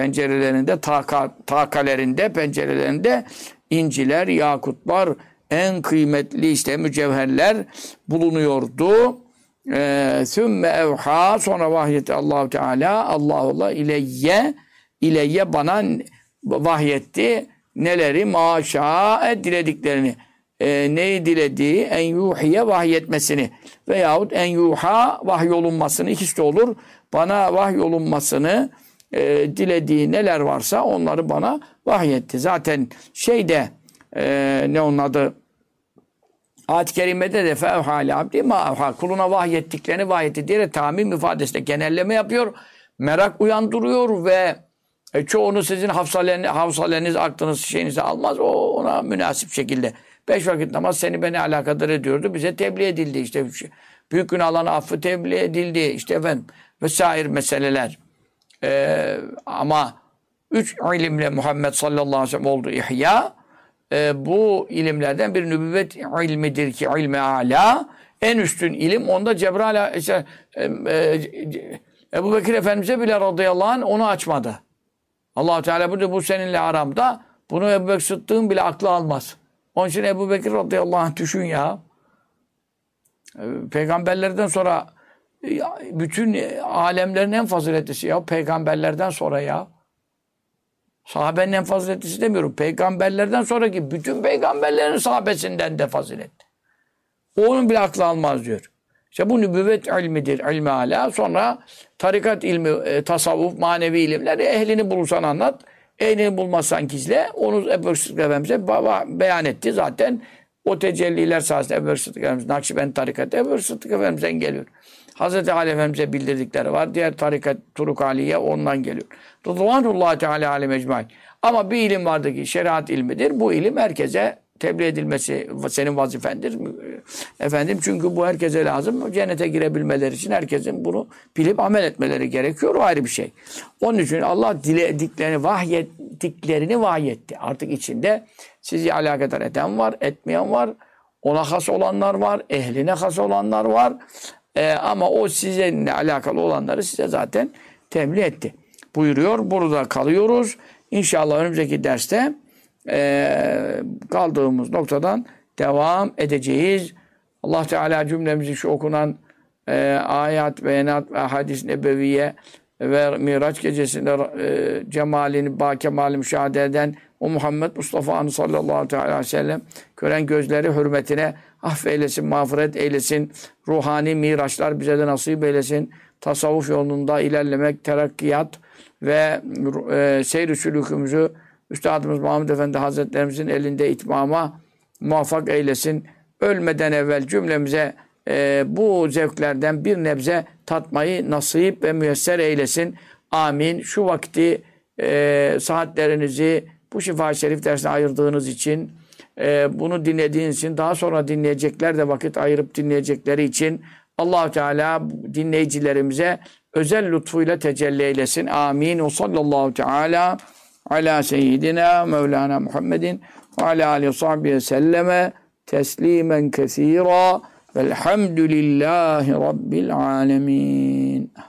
pencerelerinde inciler, yakutlar, en kıymetli işte mücevherler bulunuyordu. Sümme evha sonra vahyetti Allah-u Teala Allah ileyye bana vahyetti neleri maşa dilediklerini neyi dilediği en yuhiye vahyetmesini veyahut en yuha vahyolunmasını ikisi de olur. Bana vahyolunmasını dilediği neler varsa onları bana vahyetti. Zaten ne onun adı ayet-i kerimede de fevhâle abdi ma'avhâ kuluna vahyettiklerini vahyetti diye tamim ifadesiyle genelleme yapıyor. Merak uyandırıyor ve çoğunu sizin hafsaleriniz, aklınız, şeyinize almaz. O ona münasip şekilde 5 vakit namaz seni beni alakadar ediyordu. Bize tebliğ edildi işte. Büyük günahların affı tebliğ edildi. İşte vesaire meseleler. Ama 3 ilimle Muhammed sallallahu aleyhi ve sellem oldu ihya. Bu ilimlerden bir nübüvvet ilmidir ki ilmi âlâ. En üstün ilim onda Cebrail Ebu Bekir Efendimiz'e bile radıyallahu anh onu açmadı. Allah Teala burada bu seninle aramda. Bunu Ebu Bekir Sıddık'ın bile aklı almaz. Onun için Ebu Bekir radıyallahu anh düşün ya. Peygamberlerden sonra bütün alemlerin en faziletlisi ya. Peygamberlerden sonra ya. Sahabenin en faziletlisi demiyorum. Peygamberlerden sonraki bütün peygamberlerin sahabesinden de faziletli. Onun bile aklı almaz diyor. İşte bu nübüvvet ilmidir, ilmi âlâ. Sonra tarikat ilmi, tasavvuf, manevi ilimleri ehlini bulursan anlat. Ehlini bulmazsan gizle. Onu Ebu Bekir Sıddık Efendimiz'e beyan etti. Zaten o tecelliler sayesinde Ebu Bekir Sıddık Efendimiz, Nakşibend tarikatı Ebu Bekir Sıddık Efendimiz'den geliyor. Hazreti Ali Efendimiz'e bildirdikleri var. Diğer tarikat Turuk Aliye ondan geliyor. Rıdvanullahi Teala aleyhi ecmaîn. Ama bir ilim vardır ki şeriat ilmidir. Bu ilim herkese tebliğ edilmesi senin vazifendir. Efendim çünkü bu herkese lazım. Cennete girebilmeleri için herkesin bunu bilip amel etmeleri gerekiyor. O ayrı bir şey. Onun için Allah dilediklerini vahyetti. Artık içinde sizi alakadar eden var, etmeyen var. Ona has olanlar var, ehline has olanlar var. Ama o sizinle alakalı olanları size zaten tebliğ etti. Buyuruyor. Burada kalıyoruz. İnşallah önümüzdeki derste kaldığımız noktadan devam edeceğiz. Allah Teala cümlemizi şu okunan ayat, beyanat ve hadis nebeviye ve Miraç gecesinde cemalini, bakemali müşahede eden o Muhammed Mustafa sallallahu aleyhi ve sellem gören gözleri hürmetine affeylesin, mağfiret eylesin, ruhani miraçlar bize de nasip eylesin, tasavvuf yolunda ilerlemek, terakkiyat ve seyr-i sülükümüzü Üstadımız Muhammed Efendi Hazretlerimizin elinde itmama muvaffak eylesin. Ölmeden evvel cümlemize bu zevklerden bir nebze tatmayı nasip ve müyesser eylesin. Amin. Şu vakti saatlerinizi bu şifa-i şerif dersine ayırdığınız için, bunu dinlediğiniz için, daha sonra dinleyecekler de vakit ayırıp dinleyecekleri için Allah-u Teala dinleyicilerimize özel lütfuyla tecelli eylesin. Amin. Ve sallallahu teala ala seyyidina Mevlana Muhammedin ve ala aleyhi ve sahbihi selleme teslimen kesira velhamdülillahi rabbil alemin.